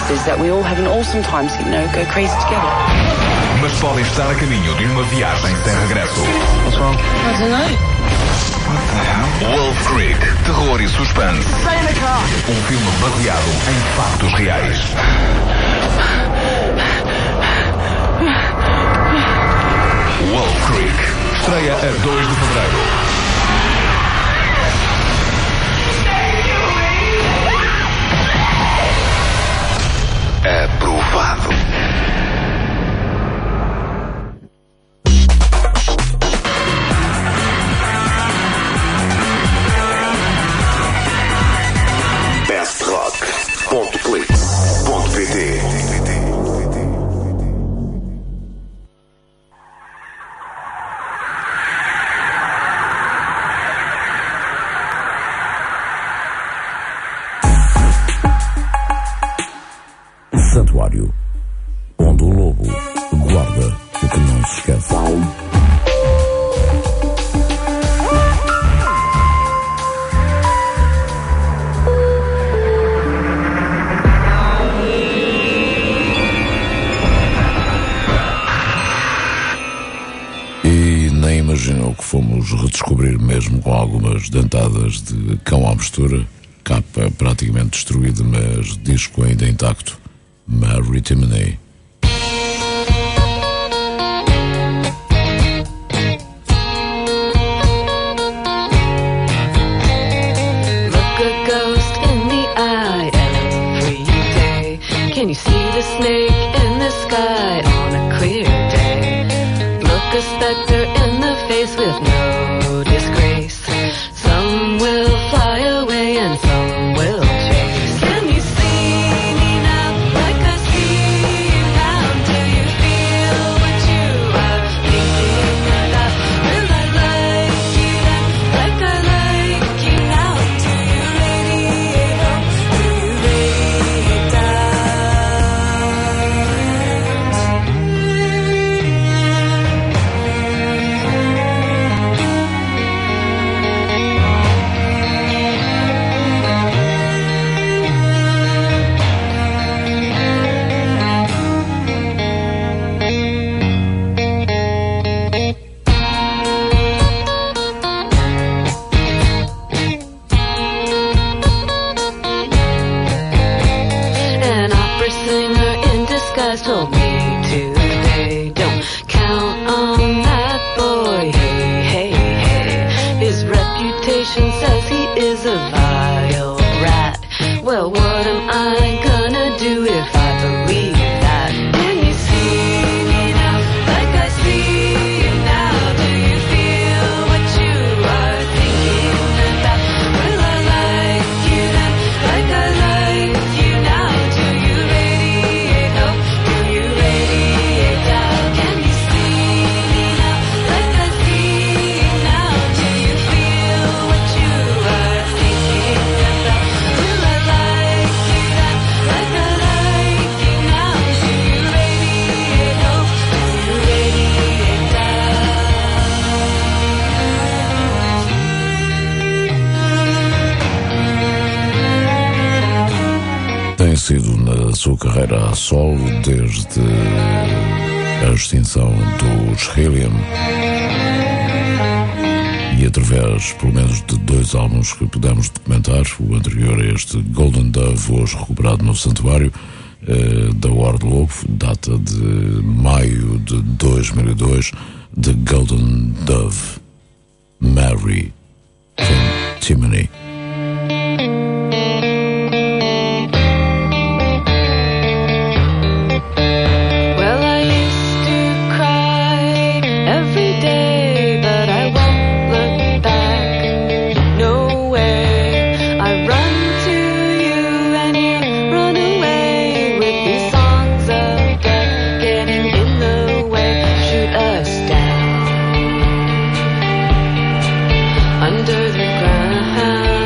Mas podem estar a caminho de uma viagem sem regresso. Wolf Creek, terror e suspense. Um filme baseado em factos reais. Wolf Creek estreia a 2 de fevereiro. Aprovado. bestrock.click.pt. Santuário, onde o lobo guarda o que não se esquece. E nem imaginou que fomos redescobrir mesmo com algumas dentadas de cão à mistura, capa praticamente destruída, mas disco ainda intacto. Mary Timony. Look a ghost in the eye every day. Can you see the snake in the sky on a clear day? Look a specter in the face with no disgrace. Some will fly away and some will chase. Can you see me now like I see you now? Do you feel what you are thinking about? Will I like you then like I like you now? Do you radiate up? Do you radiate An opera singer in disguise told me today, don't count on that boy, hey, hey, hey. His reputation says he is a vile rat. Well, what am I gonna do if I believe that? Can you see me now like I see you now? Do you feel what you are thinking about? Will I like you then like I like you now? Do you radiate up? Do you radiate out? Can you see me now like I see you now? Do you feel what you are thinking about? Will I like you then like I like you now? Do you radiate up? Do you radiate out? Tem sido na sua carreira a solo desde a extinção dos Helium e através pelo menos de 2 álbuns que pudemos documentar, o anterior a este Golden Dove, hoje recuperado no Santuário, da Ward Lobo, data de maio de 2002, The Golden Dove, Mary Timony. Well, I used to cry every day, but I won't look back. No way. I run to you and you run away with these songs of death getting in the way. Shoot us down under the ground.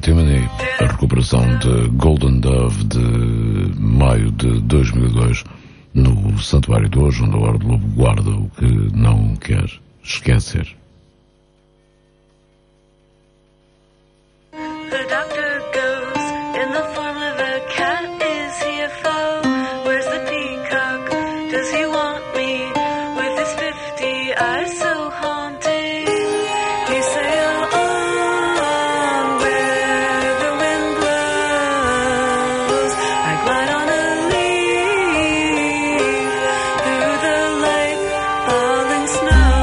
Timony, a recuperação de Golden Dove de maio de 2002, no Santuário de hoje, onde a Hora do Lobo guarda o que não quer esquecer. The doctor goes in the form of a cat. Is he a foe? Where's the peacock? Does he want me? With his 50 eyes so haunting, he sail on where the wind blows. I glide on a leaf through the light falling snow.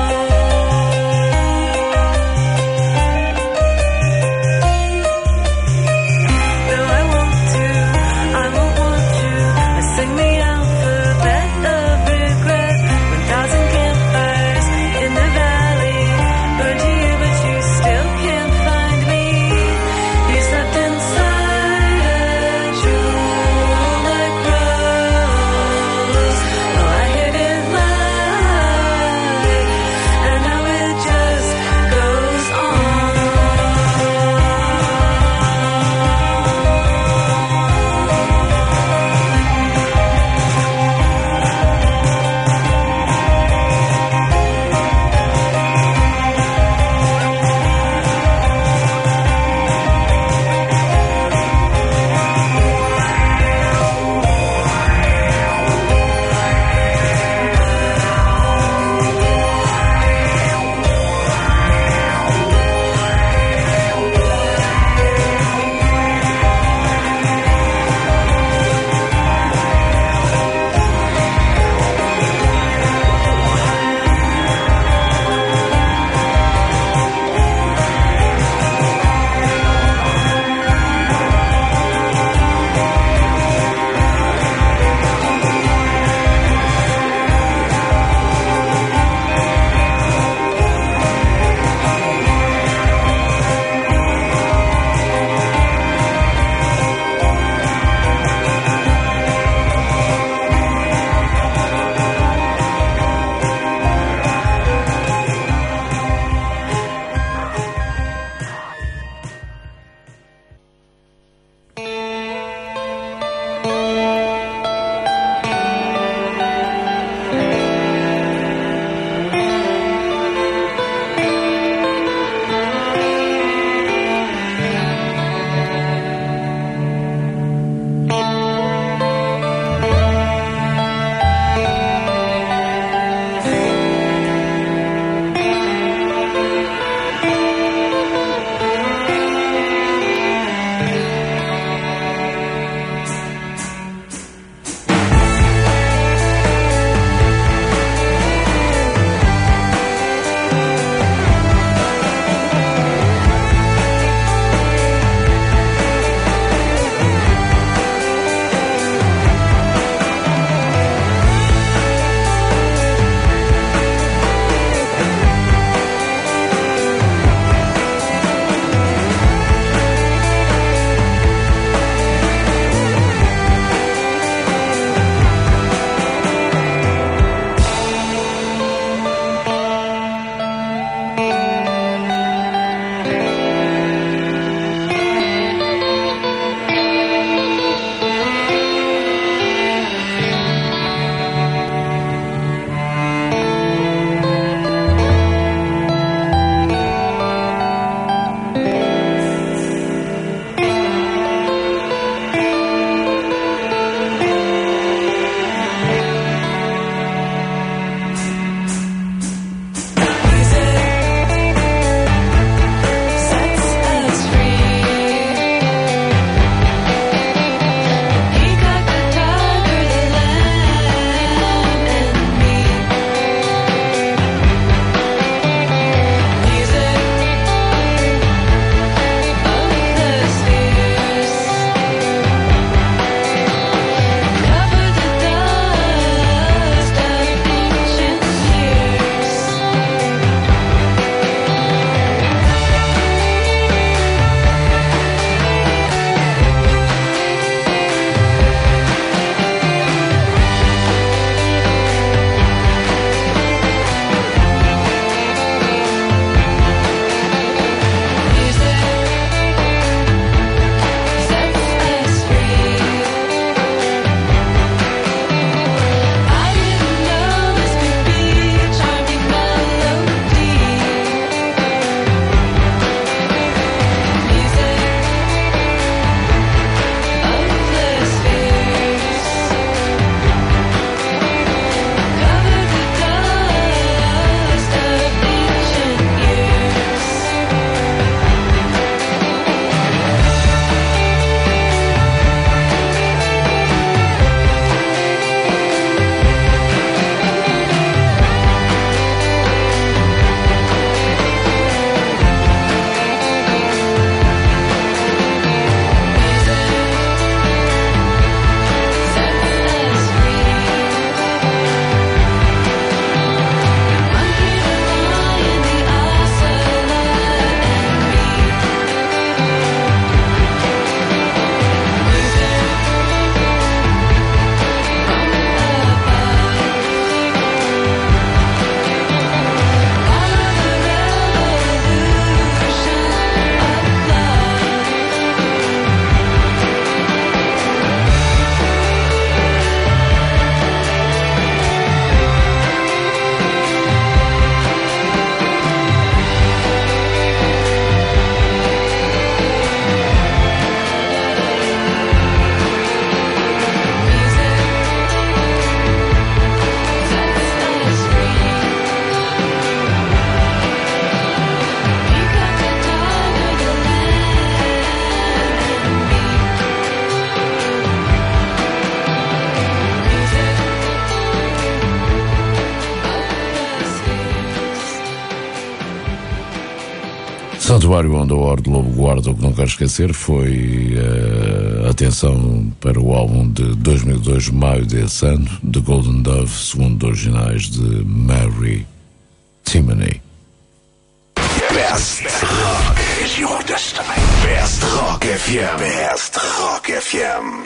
Santuário onde a Hora do Lobo guarda o que não quero esquecer foi atenção para o álbum de 2002, Maio desse ano, The Golden Dove, segundo os originais de Mary Timony. Best rock is your destiny. Best Rock FM. Best Rock FM.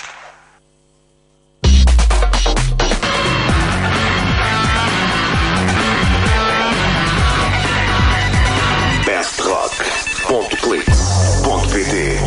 bestrock.clix.pt.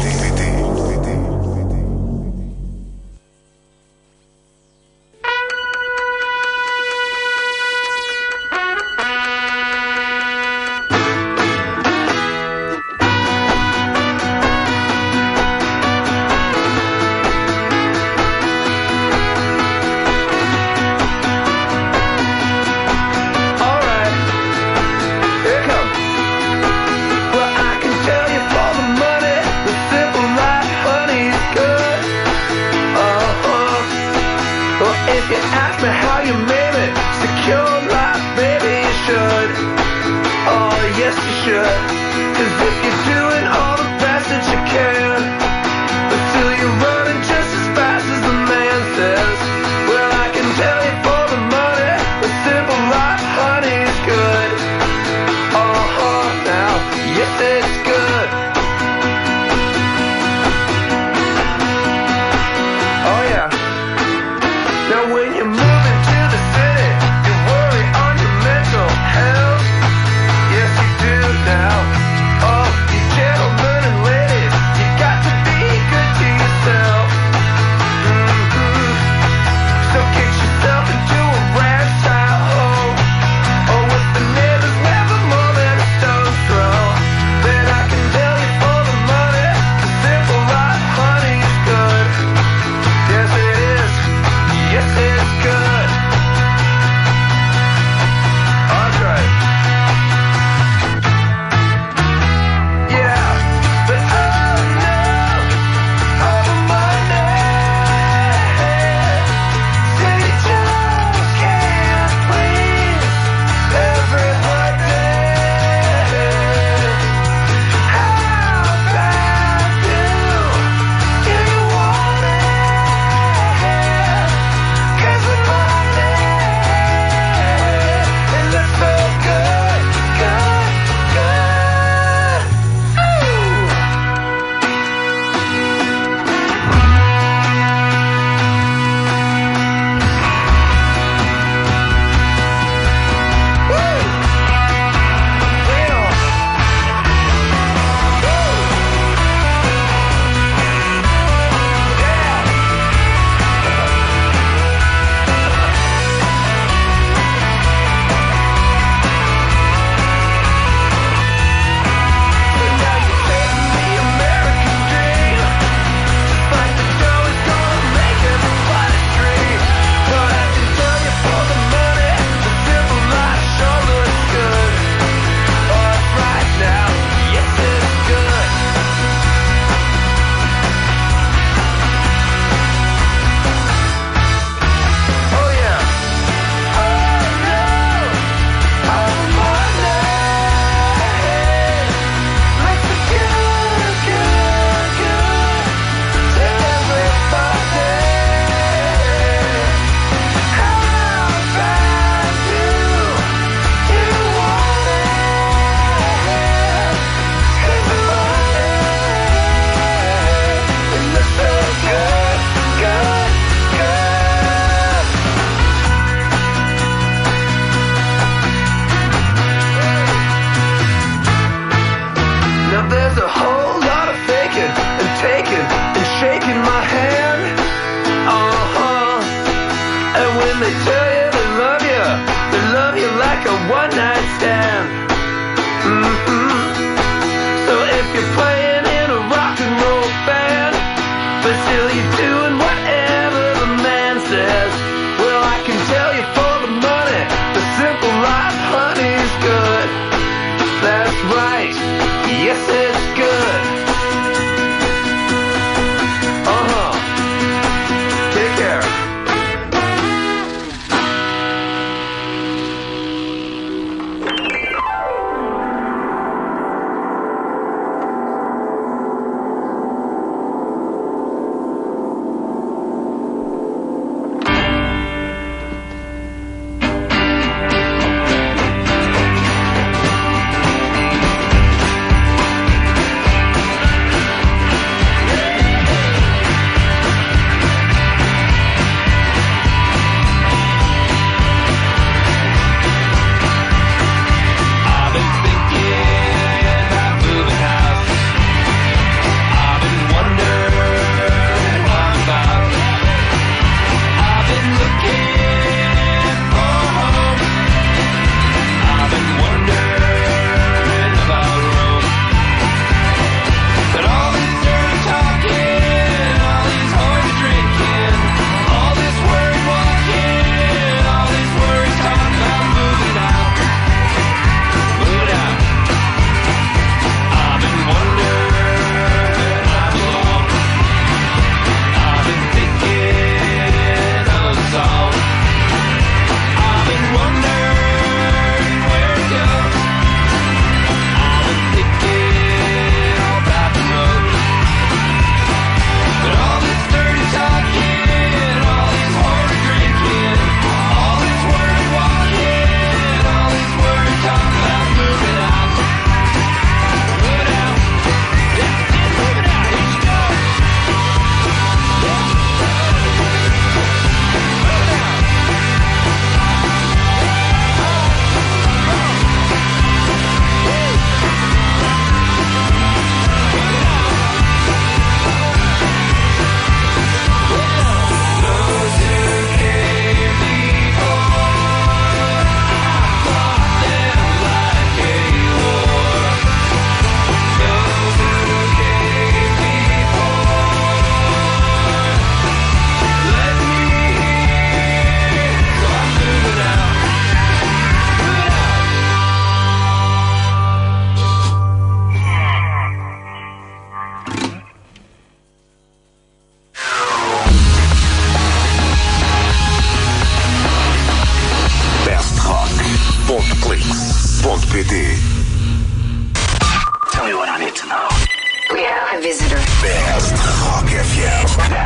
to know. We have a visitor. Best Rock FM.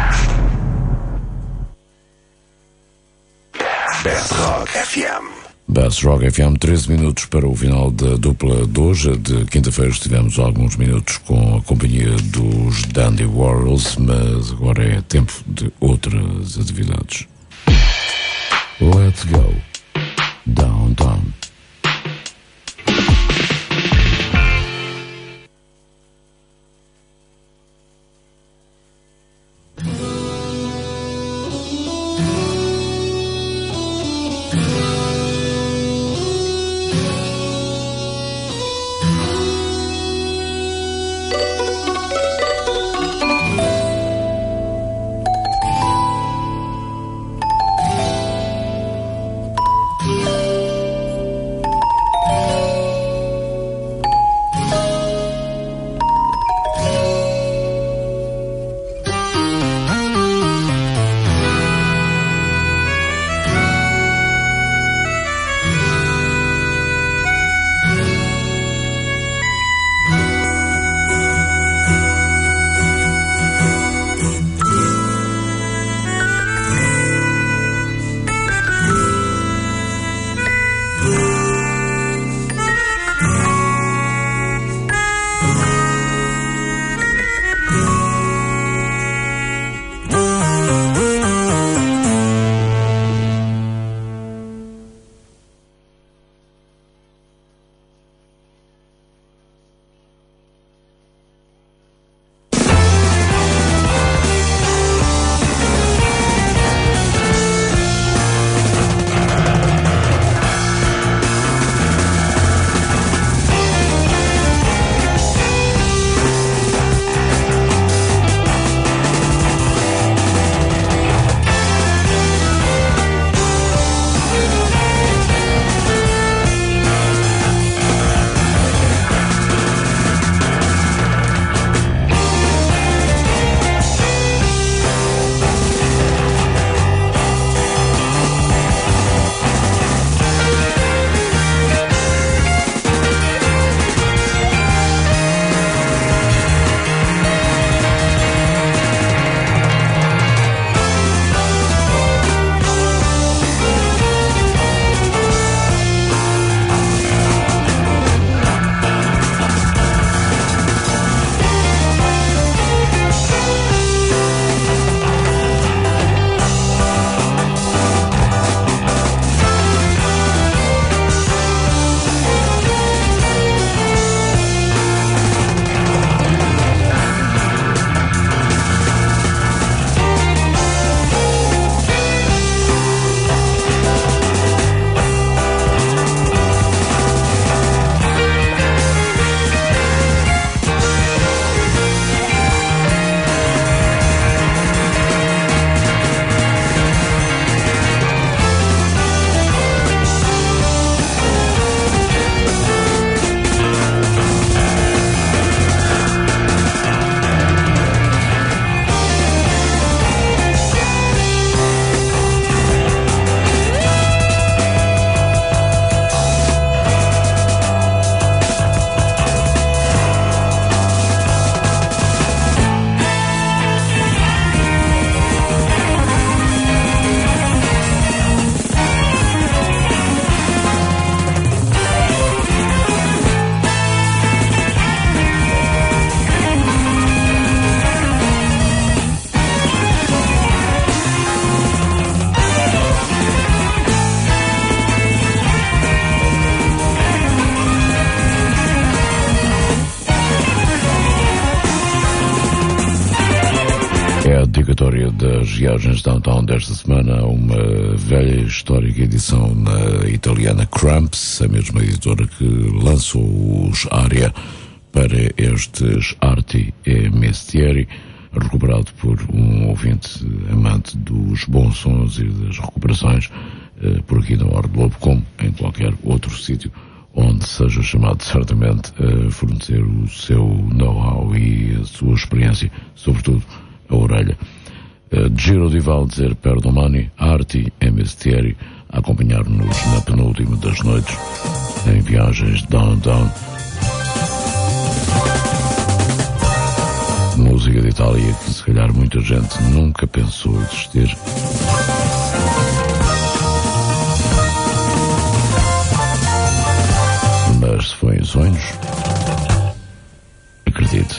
Best Rock FM. Best Rock FM, 13 minutos para o final da dupla de hoje. De quinta-feira estivemos alguns minutos com a companhia dos Dandy Warhols, mas agora é tempo de outras atividades. Let's go downtown. dedicatória das viagens downtown desta semana a uma velha histórica edição na italiana Cramps, a mesma editora que lançou os Aria para estes Arti e Mestieri, recuperado por um ouvinte amante dos bons sons e das recuperações, por aqui na Hora do Lobo, como em qualquer outro sítio onde seja chamado certamente a fornecer o seu know-how e a sua experiência, sobretudo a orelha. Giro di Valzer per domani, Arti e Mestieri, a acompanhar-nos na penúltima das noites em viagens downtown. Itália que se calhar muita gente nunca pensou existir. Mas se foi em sonhos, acredite.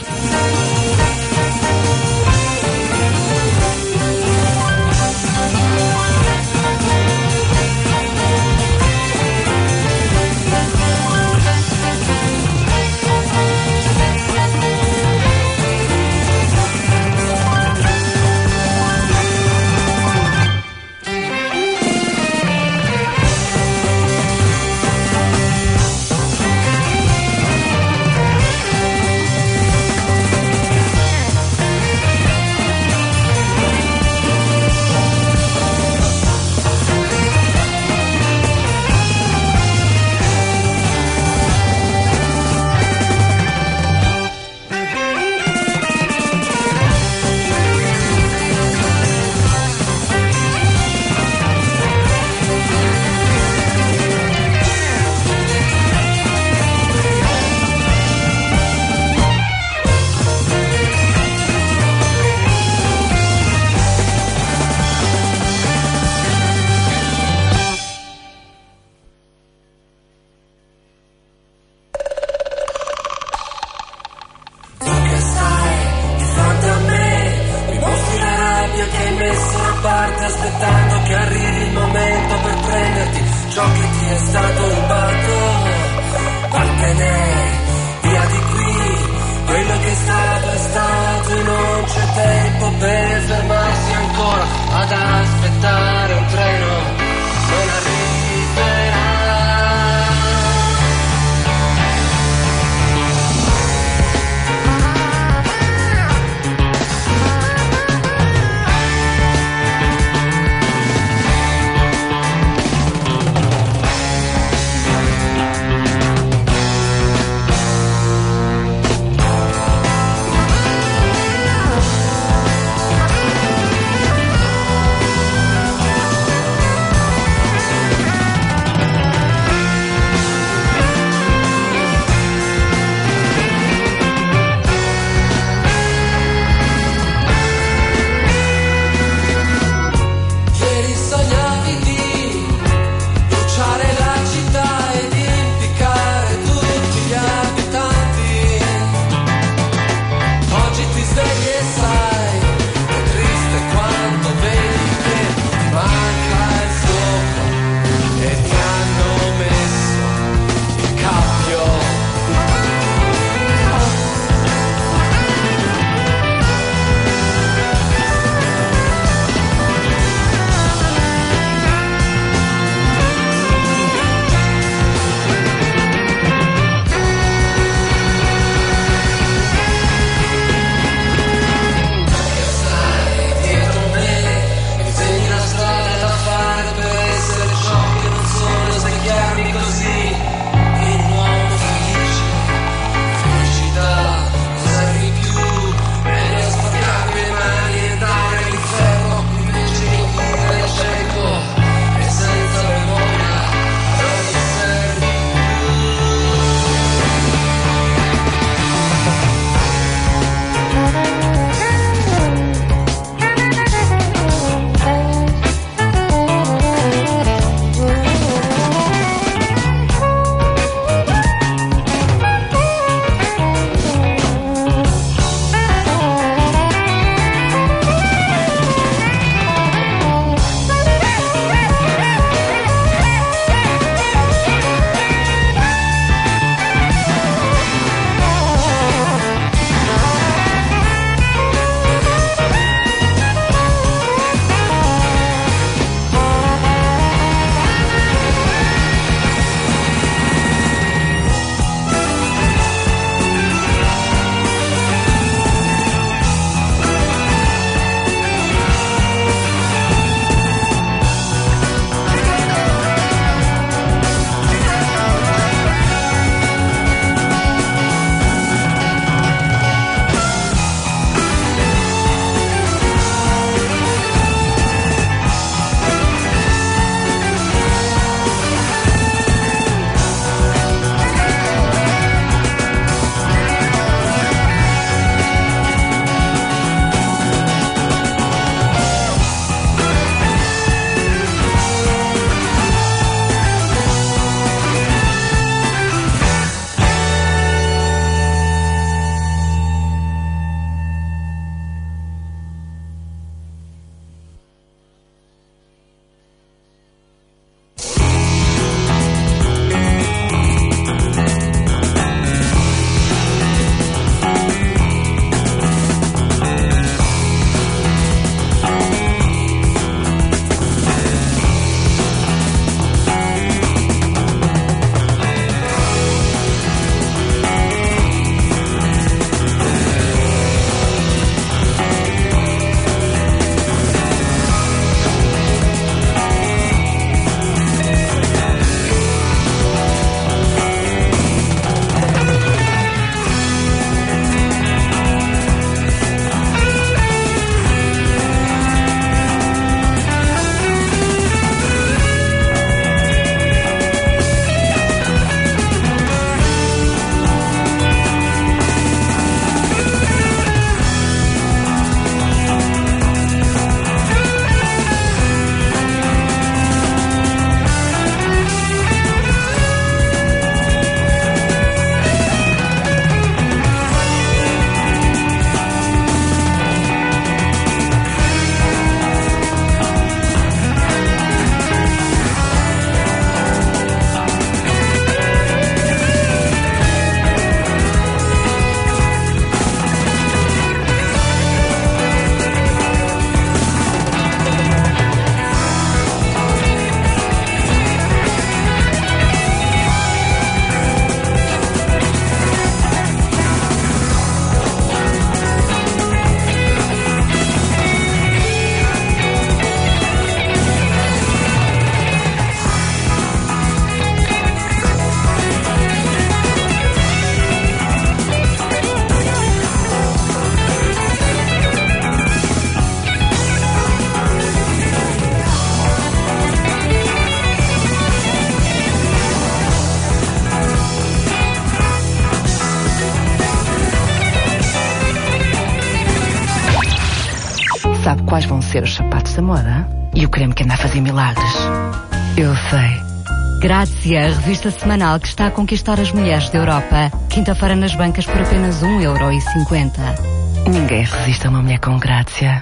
Sabe quais vão ser os sapatos da moda? E o creme que anda a fazer milagres? Eu sei. Grazia, a revista semanal que está a conquistar as mulheres da Europa. Quinta-feira nas bancas por apenas €1,50. Ninguém resiste a uma mulher com Grazia.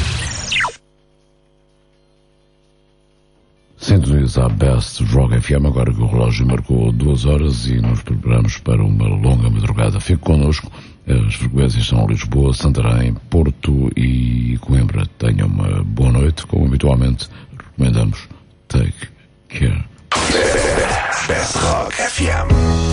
Sintoniza a Best Rock FM, agora que o relógio marcou 2 horas e nos preparamos para uma longa madrugada. Fique connosco. As frequências são Lisboa, Santarém, Porto e Coimbra. Tenha uma boa noite. Como habitualmente, recomendamos Take Care. Best Rock FM.